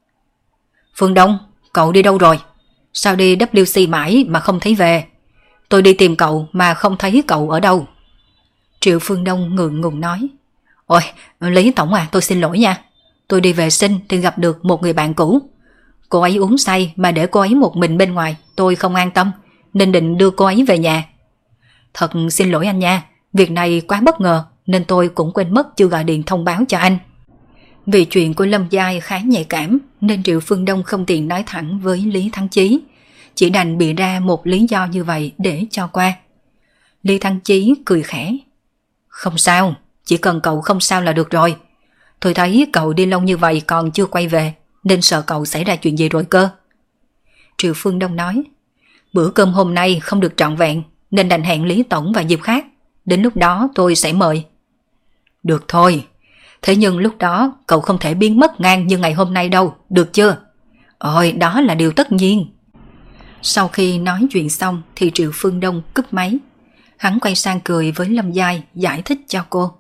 Phương Đông, cậu đi đâu rồi? Sao đi WC mãi mà không thấy về? Tôi đi tìm cậu mà không thấy cậu ở đâu. Triệu Phương Đông ngượng ngùng nói. Ôi, Lý Tổng à, tôi xin lỗi nha. Tôi đi vệ sinh thì gặp được một người bạn cũ. Cô ấy uống say mà để cô ấy một mình bên ngoài, tôi không an tâm, nên định đưa cô ấy về nhà. Thật xin lỗi anh nha, việc này quá bất ngờ nên tôi cũng quên mất chưa gọi điện thông báo cho anh. Vì chuyện của Lâm Giai khá nhạy cảm nên Triệu Phương Đông không tiện nói thẳng với Lý Thắng Chí, chỉ đành bịa ra một lý do như vậy để cho qua. Lý Thắng Chí cười khẽ. Không sao, chỉ cần cậu không sao là được rồi. Tôi thấy cậu đi lâu như vậy còn chưa quay về, nên sợ cậu xảy ra chuyện gì rồi cơ. Triệu Phương Đông nói. Bữa cơm hôm nay không được trọn vẹn, nên đành hẹn Lý Tổng và dịp khác. Đến lúc đó tôi sẽ mời. Được thôi. Thế nhưng lúc đó cậu không thể biến mất ngang như ngày hôm nay đâu, được chưa? Ôi, đó là điều tất nhiên. Sau khi nói chuyện xong thì Triệu Phương Đông cúp máy. Hắn quay sang cười với Lâm Giai giải thích cho cô.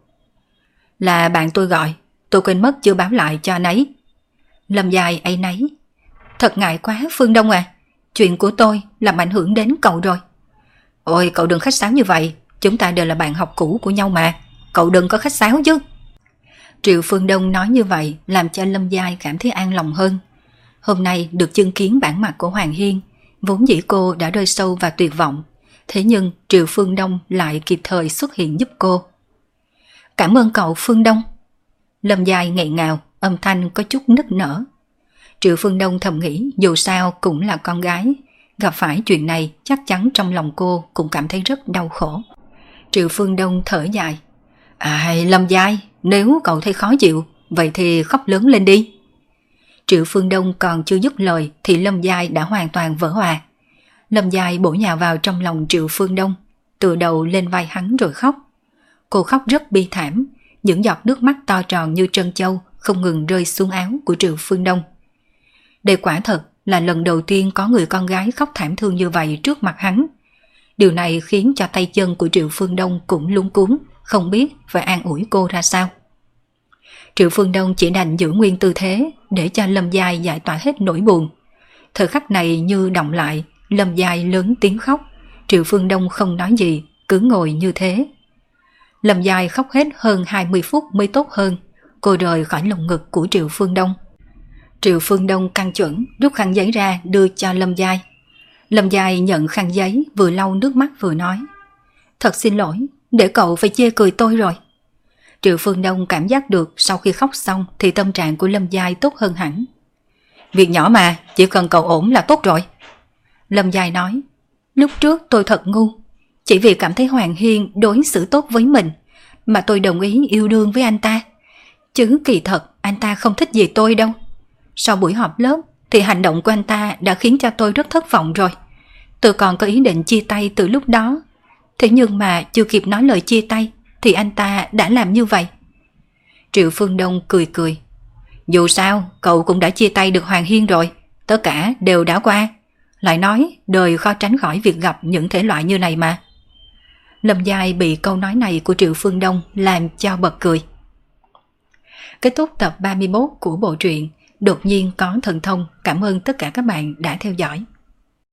Là bạn tôi gọi, tôi quên mất chưa báo lại cho anh ấy. Lâm Giai áy náy. Thật ngại quá Phương Đông à, chuyện của tôi làm ảnh hưởng đến cậu rồi. Ôi, cậu đừng khách sáo như vậy, chúng ta đều là bạn học cũ của nhau mà, cậu đừng có khách sáo chứ. Triệu Phương Đông nói như vậy làm cho Lâm Giai cảm thấy an lòng hơn. Hôm nay được chứng kiến bản mặt của Hoàng Hiên, vốn dĩ cô đã rơi sâu và tuyệt vọng, thế nhưng Triệu Phương Đông lại kịp thời xuất hiện giúp cô. Cảm ơn cậu Phương Đông. Lâm Giai nghẹn ngào, âm thanh có chút nức nở. Triệu Phương Đông thầm nghĩ dù sao cũng là con gái, gặp phải chuyện này chắc chắn trong lòng cô cũng cảm thấy rất đau khổ. Triệu Phương Đông thở dài. Lâm Giai, nếu cậu thấy khó chịu, vậy thì khóc lớn lên đi. Triệu Phương Đông còn chưa dứt lời thì Lâm Giai đã hoàn toàn vỡ òa. Lâm Giai bổ nhào vào trong lòng Triệu Phương Đông, tựa đầu lên vai hắn rồi khóc. Cô khóc rất bi thảm, những giọt nước mắt to tròn như trân châu không ngừng rơi xuống áo của Triệu Phương Đông. Đây quả thật là lần đầu tiên có người con gái khóc thảm thương như vậy trước mặt hắn. Điều này khiến cho tay chân của Triệu Phương Đông cũng luống cuống, không biết phải an ủi cô ra sao. Triệu Phương Đông chỉ đành giữ nguyên tư thế để cho Lâm Giai giải tỏa hết nỗi buồn. Thời khắc này như động lại, Lâm Giai lớn tiếng khóc. Triệu Phương Đông không nói gì, cứ ngồi như thế. Lâm Giai khóc hết hơn 20 phút mới tốt hơn. Cô rời khỏi lồng ngực của Triệu Phương Đông. Triệu Phương Đông căn chuẩn rút khăn giấy ra đưa cho Lâm Giai. Lâm Giai nhận khăn giấy, vừa lau nước mắt vừa nói. Thật xin lỗi, để cậu phải chê cười tôi rồi. Triệu Phương Đông cảm giác được sau khi khóc xong thì tâm trạng của Lâm Giai tốt hơn hẳn. Việc nhỏ mà, chỉ cần cậu ổn là tốt rồi. Lâm Giai nói. Lúc trước tôi thật ngu, Chỉ vì cảm thấy Hoàng Hiên đối xử tốt với mình mà tôi đồng ý yêu đương với anh ta. Chứ kỳ thật anh ta không thích gì tôi đâu. Sau buổi họp lớp thì hành động của anh ta đã khiến cho tôi rất thất vọng rồi. Tôi còn có ý định chia tay từ lúc đó. Thế nhưng mà chưa kịp nói lời chia tay thì anh ta đã làm như vậy. Triệu Phương Đông cười cười. Dù sao cậu cũng đã chia tay được Hoàng Hiên rồi. Tất cả đều đã qua. Lại nói đời khó tránh khỏi việc gặp những thể loại như này mà. Lâm Giai bị câu nói này của Triệu Phương Đông làm cho bật cười. Kết thúc tập 31 của bộ truyện Đột nhiên có thần thông. Cảm ơn tất cả các bạn đã theo dõi.